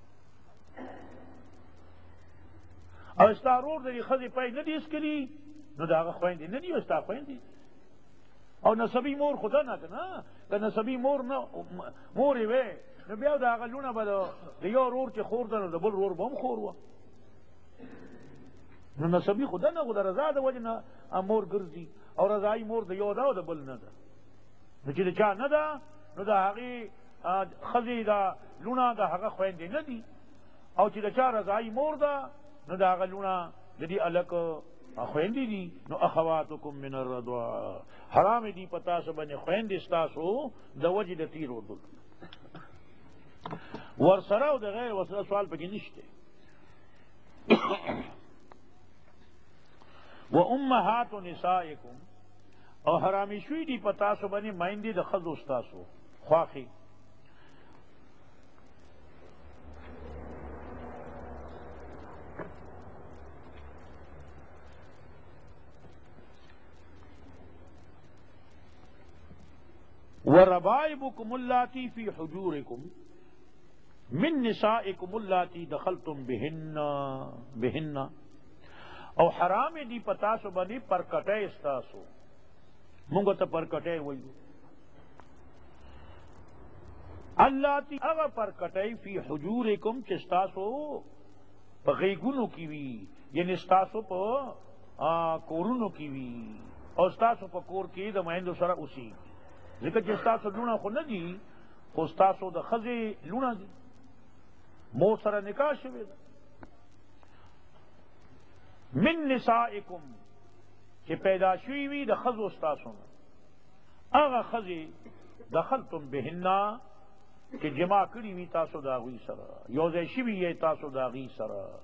او استارور د خزې پای نه دي اسکلی نو دا خويندې نه دي ستا خويندې او نسبی مور خدا نه کنا که نسبی مور نه مورې وې نو بیا د هغه لونه به د یو رور چې خور ده نو د بل رور به هم خور وه نو نسبی خدا نه خو د رضا د وجې نه مور ګرځي او رضایي مور د یو ده او د بل نه ده نو چې د چا نه ده نو د هغې ښځې د لونه د هغه خویندې نه دي او چې د چا رضایي مور ده نو د هغه لونه د دې الک خویندې دي نو اخواتکم من الرضاعه حرام دی پتا سو بنے خویندې ستاسو د وجې د تیر اردل ورسره او د غیر ورسره سوال پکې نشته و امهات نسائکم او حرامی شوی دی پتا سو بنے مایندې د ښځو ستاسو خواخي وربائبكم اللاتي في حجوركم من نسائكم اللاتي دخلتم بهن او حرام دی پتا سو بنی پرکٹے استاسو مونگو تا پرکٹے ویو اللاتي اغا پرکٹے فی حجورکم چستاسو پا غیگونو کیوی یعنی استاسو پا کورونو کیوی او استاسو پا کور کی دا مہندو سرا اسی ذکر چې ستاسو لونه خو نه دي خو ستاسو د ښځې لونه دي مور سره نکاح شوې ده من نسائکم چې پیدا شوي وي د ښځو ستاسو نه هغه ښځې دخلتم بهن چې جمع کړي وي تاسو د هغوی سره یو ځای شوي یې تاسو د هغوی سره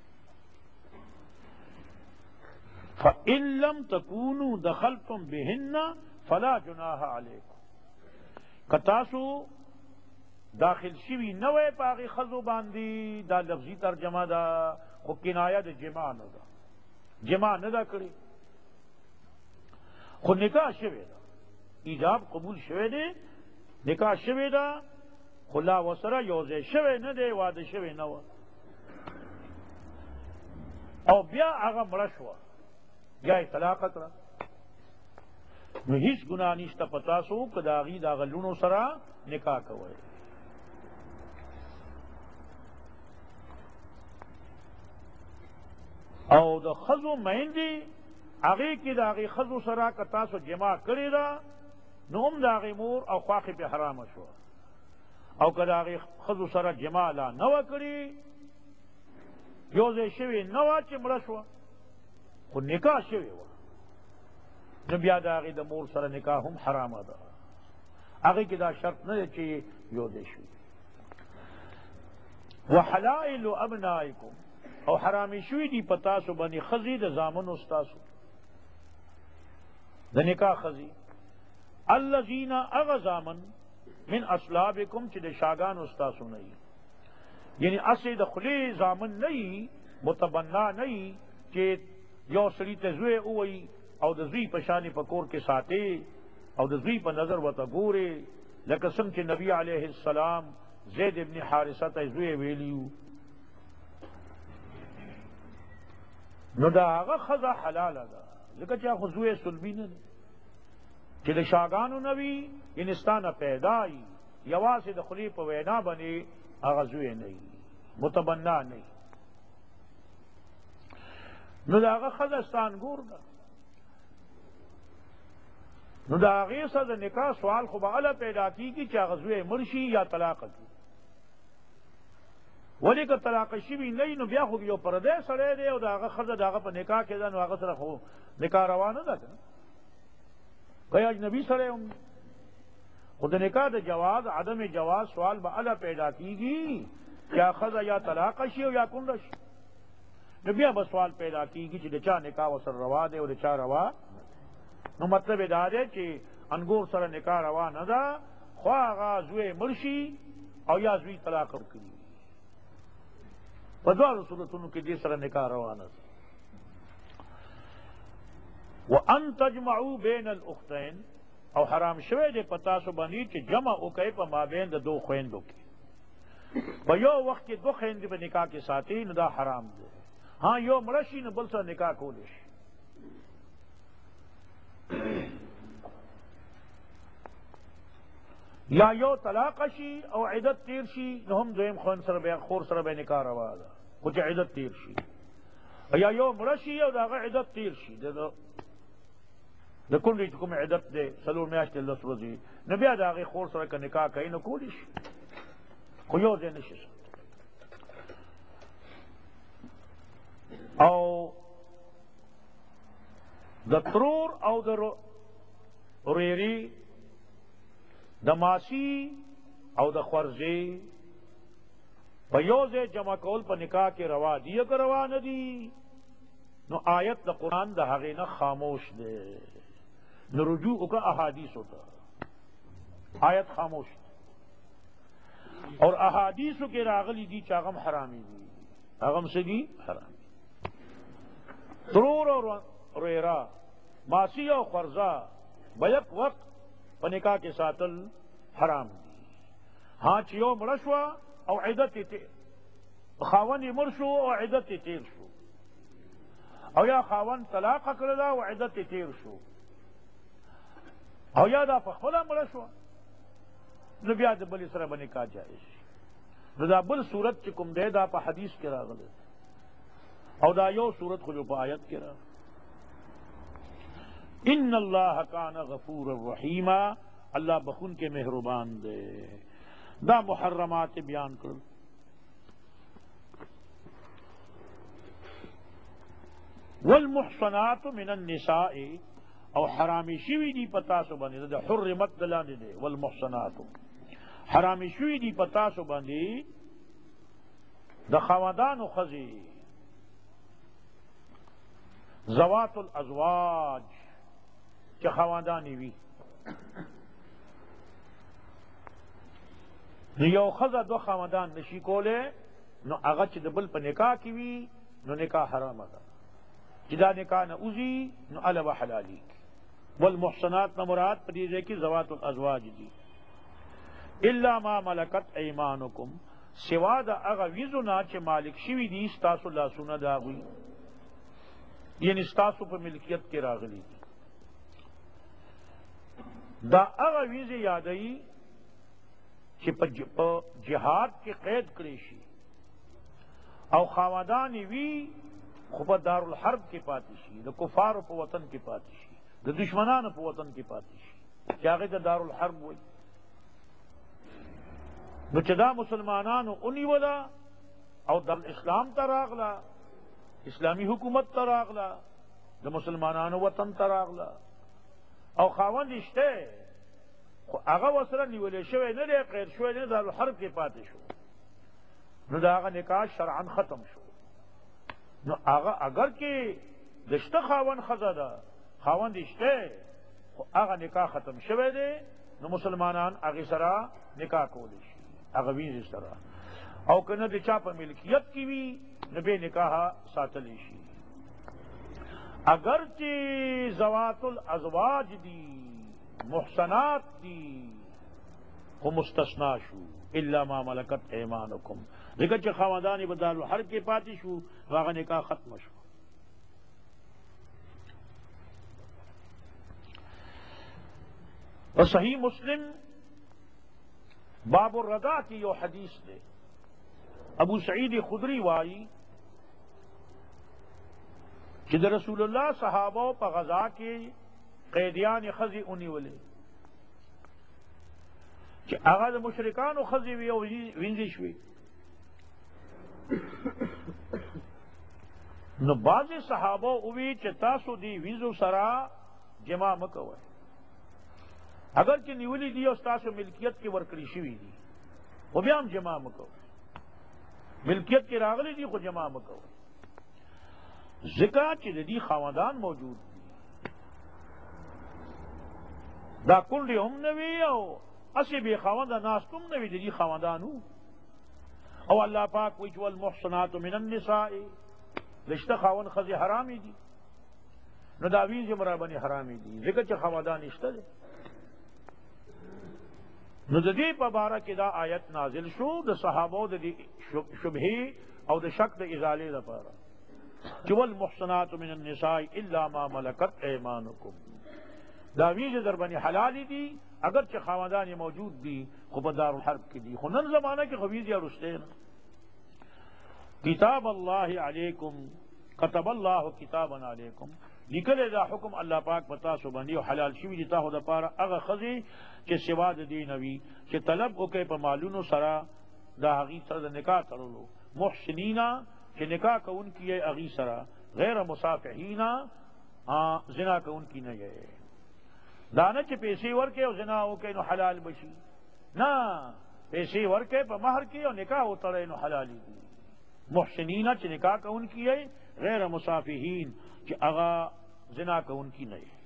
فإن لم تكونوا دخلتم بهن فلا جناح علیکم کتاسو داخل شوی نوے پاغی خزو باندی دا لفظی ترجمہ دا خو کنایہ دا جمع ندا جمع ندا کری خو نکاح شوی دا ایجاب قبول شوی دے نکاح شوی دا خلا وسرا یوزے شوی ندے وعد شوی نوا او بیا هغه مړه شوه یا یې طلاق کړه نو هیڅ ګناه نشته په تاسو که د هغې د هغه لوڼو سره نکاح کوئ. او د ښځو میندې هغې کې د هغې ښځو سره که تاسو جماع کړې ده نو هم د هغې مور او خواښې پې حرامه شوه او که د هغې ښځو سره جماع لا نه وه کړې یو ځای شوې نه وه چې مړه شوه خو نکاح شوې وه نو بیا د هغې د مور سره نکاح هم حرامه ده هغې کې دا شرط نه دی چې یو ځای شوي. وحلائل ابنائکم او حرامي شوي دي په تاسو باندې ښځې د زامنو ستاسو د نکاح ښځې الذین هغه زامن من اصلابکم چې د شاګانو ستاسو نه وي یعنی اسې د خولې زامن نه وي متبنا نه وي چې یو سړي ته زوی ووایي او د زوی په شانې په کور کې ساتې او د زوی په نظر ورته ګورې لکه څنګه چې نبي علیه السلام زید ابن حارثه ته زوی ویلي وو نو دا هغه ښځه حلاله ده ځکه چې هغه زوی صلبي نه دی چې د شاګانو نه وي یعنې ستا نه پیدا وي یوازې د خولې په وینا باندې هغه زوی نه وي متبنا نه وي نو د هغه ښځه ستا انګور ده نو د هغې سره د نکاح سوال خو به هله پیدا کېږي چې هغه زوی مړ شي یا طلاقه کړي ولې که طلاقه شوي نه وي نو بیا خو یو پردی سړی دی او د هغه ښځه د هغه په نکاح کې ده نو هغه سره خو نکاح روا نه ده که نه که اجنبي سړی هم خو د نکاح د جواز عدم جواز سوال به هله پیدا کېږي چې هغه ښځه یا طلاقه شي او یا کونډه شي نو بیا به سوال پیدا کېږي چې د چا نکاح ورسره روا دی او د چا روا نو مطلب یې دا دی چې انګور سره نکاح روا نه ده خو هغه زوی مړ شي او یا زوی طلاق ورکړي په دواړو صورتونو کې دې سره نکاح روا نه ده. وان تجمعوا بین الاختین او حرام شوی دی په تاسو باندې چې جمع وکئ په مابین د دو خویندو کې په یو وخت کې دو خویندې په نکاح کې ساتي نو دا حرام دی. ہاں یو مړه شي نو بل سره نکاح کولی شي یا یو طلاق شي او عدت تیر شي نو هم دویم خویند سره به خور سره به نکاح روا ده خو چې عدت تیر شي یا یو مړه شي او د هغه عدت تیر شي د کونډې چې کوم عدت دی 4 میاشتې 10 ورځې نو بیا د هغې خور سره که نکاح کوي نو کولی شي خو یو ځای نه شي او د ترور او د ریری د ماسی او د خورزی په یو ځای جمع کول په نکاح کې روا دي که روا نه دي نو آیت د قرآن د هغې نه خاموش دی نو رجوع وکړه احادیثو ته آیت خاموش دی اور احادیثو کې راغلی دي چې هغه هم حرامي دي هغه هم څه دي حرامي ترور او ریرا ماسی او خورزا بیک وقت په نکاح کې ساتل حرام دي. ہاں چې یو مړه شوه او عدت یې خاوند یې مړ شو او عدت یې تیر شو او یا خاوند طلاقه کړې ده او عدت یې تیر شو او یا دا په خپله مړه شوه نو بیا د بلې سره به نکاح جایز شي. نو دا بل صورت چې کوم دی دا په حدیث کې راغلی او دا یو صورت خو جو په آیت کې راغلی ان اللہ کان غفور الرحیم اللہ بخون کے مہربان دے. دا محرمات بیان کر والمحصنات من النساء او حرامی شوی دی پتاسو باندې دا حرمت دلاندې دی والمحصنات حرامی شوی دی پتاسو باندې د خاوندانو ښځې ذوات الازواج چې خاوندانې وي نو یو ښځه دو خاوندان نشي کولی نو هغه چې د بل په نکاح کې وي نو نکاح حرامه ده چې دا نکاح نه اوزي نو هله به حلالېږي. والمحصنات نه مراد په دې ځای کې ذوات الازواج دي الا ما ملکت ایمانکم سوا د هغه ویزو نه چې مالک شوي دي ستاسو لاسونه د هغوی یعنی ستاسو په ملکیت کې راغلي دي. دا هغه ویزې یادوي چې په جهاد کې قید کړی شي او خاوندان وي خو په دارالحرب کې پاتې شي، د کفارو په وطن کې پاتې شي، د دشمنانو په وطن کې پاتې شي چې هغې ته دارالحرب وایي. نو چې دا مسلمانانو ونیوله او دارالاسلام ته راغله، اسلامی حکومت ته راغله، د مسلمانانو وطن ته راغله او خاوند شته خو هغه ورسره نیولې شوی نه دی، قید شوی نه، دارالحرب کې پاتې شو، نو د هغه نکاح شرعا ختم شو. نو هغه اگر کې د شته خاوند ښځه ده، خاوند شته خو هغه نکاح ختم شوی دی، نو مسلمانان هغې سره نکاح کولی شي، هغه ویزې سره. او که نه د چا په ملکیت کې وي نو بې نکاحه ساتلی شي. اگر چې ذوات الازواج دي، محسنات دي، خو مستثنا شو الا ما ملکت ایمانکم، ځکه چې خاوندان یې په دارالحرب کې پاتې شو، هغه نکاح ختم شو. په صحیح مسلم باب الرضا کی یو حدیث دے، ابو سعید خدری وائی کہ در رسول اللہ صحابہ پا غزا کے قیدیان خزی انیولے کہ آغاز مشرکان و خزی وی او وینزی شوی. نو بعض صحابہ اوی چه تاسو دی وینزو سرا جمع مکوئے، اگر چې نیولی دی او ستاسو ملکیت کې ورکړی شوي دي خو بیا هم جمع مکوئ، ملکیت کې راغلی دي خو جمع مکوئ، ځکه چې د دې خاوندان موجود دي، دا کونډې هم نه وي او هسې بې خاونده ناست هم نه وي، د دې خاوندانو. او الله پاک وایي چې والمحصنات من النساء، د شته خاوند ښځې حرامې دي، نو دا وینځې هم راباندې حرامې دي ځکه چې خاوندان شته دی. نو د دې په باره کې دا آیت نازل شو د صحابو د دې شبهې او د شک د ازالې لپاره چې والمحصنات من النساء الا ما ملکت ایمانکم، دا ویزې در باندې حلالې دي اگر چې خاوندان یې موجود دي خو په دارالحرب کې دي. خو نن زمانه کې خو ویزې رسته نه. کتاب الله علیکم، کتب الله کتابا علیکم، لیکلی دا حکم الله پاک پتا سو باندې او حلال شوي دي تاسو دپاره هغه ښځې چې سوا د دې نه وي چې طلب وکړئ په مالونو سره د هغې سره د نکاح تړلو، محسنینا چې نکاح کوونکي یې هغې سره، غیر مصافحینا زنا کوونکي نه یې. دا نه چې پیسې ورکړئ او زنا وکړئ نو حلال بشي، نه، پیسې ورکړئ په مهر کې او نکاح وتړئ نو حلالي دي. محسنینا چې نکاح کوونکي یې، غیر مصافحین چې هغه زنا کوونکي نه یې.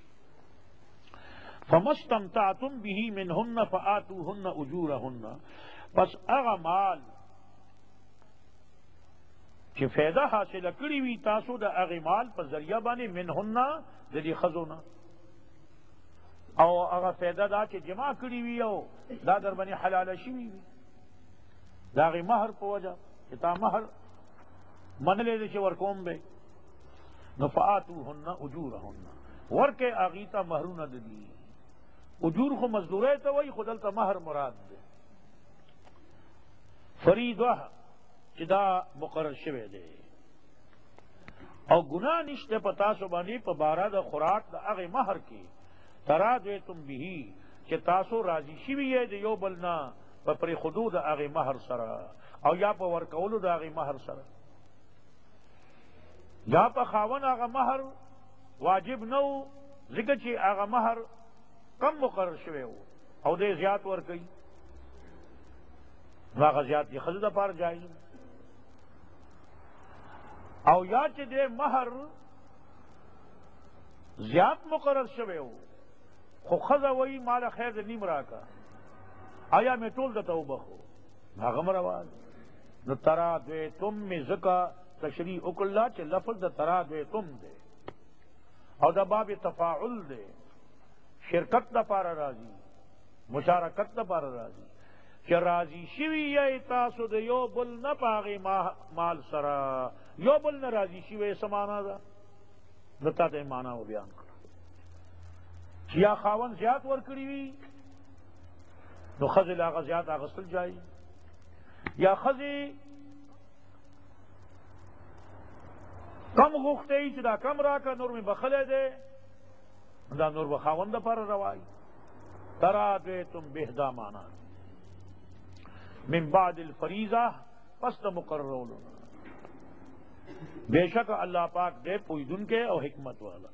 فما استمتعتم به منهن فآتوهن اجورهن، پس هغه مال چې فایده حاصله کړې وي تاسو د هغې مال په ذریعه باندې منهن د دې ښځو نه، او هغه فایده دا چې جمع کړي وي او دا در باندې حلاله شوي وي د هغې مهر په وجه چې تا مهر منلی دی چې ورکوم دی، نو فآتوهن اجورهن، ورکې هغې ته مهرونه د دي. اجور خو مزدوری ته وایي خو دلته مهر مراد دی، فریضه چې دا مقرر شوی دی. او ګناه نشته په تاسو باندې په باره د خوراک د هغې مهر کې تراضیتم به چې تاسو راضي شوي یې د یو بل نه په پرېښودو د هغې مهر سره او یا په ورکولو د هغې مهر سره. یا په خاوند هغه مهر واجب نه و ځکه چې هغه مهر کم مقرر شوی و او دی زیات ورکوي، نو هغه زیات د ښځو دپاره جایز دی. او یا چې دی مهر زیات مقرر شوی و خو ښځه وایي ماله خیر د نیم راکه، آیا مې ټول درته وبخو، هغه هم روا دی. نو تراضیتم مې ځکه تشریح وکړله چې لفظ د تراضیتم دی او د باب تفاعل دی، شرکت دپاره راځي، مشارکت دپاره راځي چې راضي شوي یې تاسو د یو بل نه په هغې مال سره، یو بل نه راضي شوی څه معنا ده؟ نتا ته معنا و بیان کړه چې یا خاون زیات ورکړي وي نو ښځې له هغه زیات اخیستل جایز، یا ښځې کم غوښتئ چې دا کم راکړه نور مې بخلی دی، دا نور به خاوند دپاره روا وي. تراضیتم بإحدی معنا من بعد الفریضہ، پس د مقررولو بے شک اللہ پاک دے پویدن کے اور حکمت والا.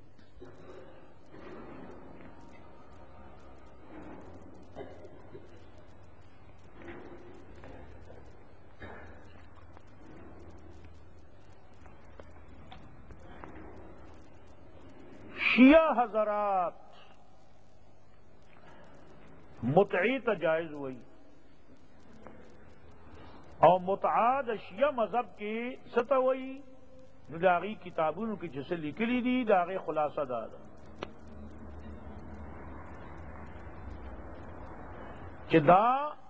شیعہ حضرات متعی تجائز ہوئی اور متعاد شیعہ مذہب کی سطح ہوئی داغی کتابوں کی جسے لکلی دی داغی خلاصہ دار کہ دا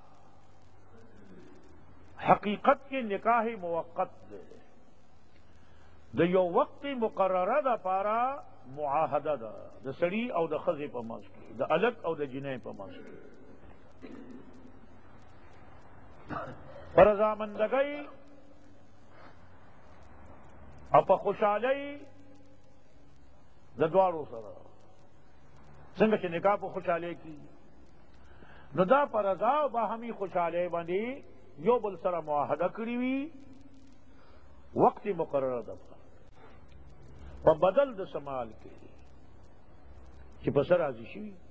حقیقت کے نکاح موقت دے دا یو وقت مقررہ دا پارا معاہدہ دا دا سڑی او دا خزی پا منز کی دا الگ او دا جنہ پا منز کی پر رضامندگی او پا خوشحالی دا دوارو سرا سنگا چھ نکاح پا خوشحالی کی نو دا پر رضا باہمی خوشحالی بندی یو بل سرا معاہدہ کری وی وقت مقرر دا پا بدل دا سمال کے چھ پسر آزی شوی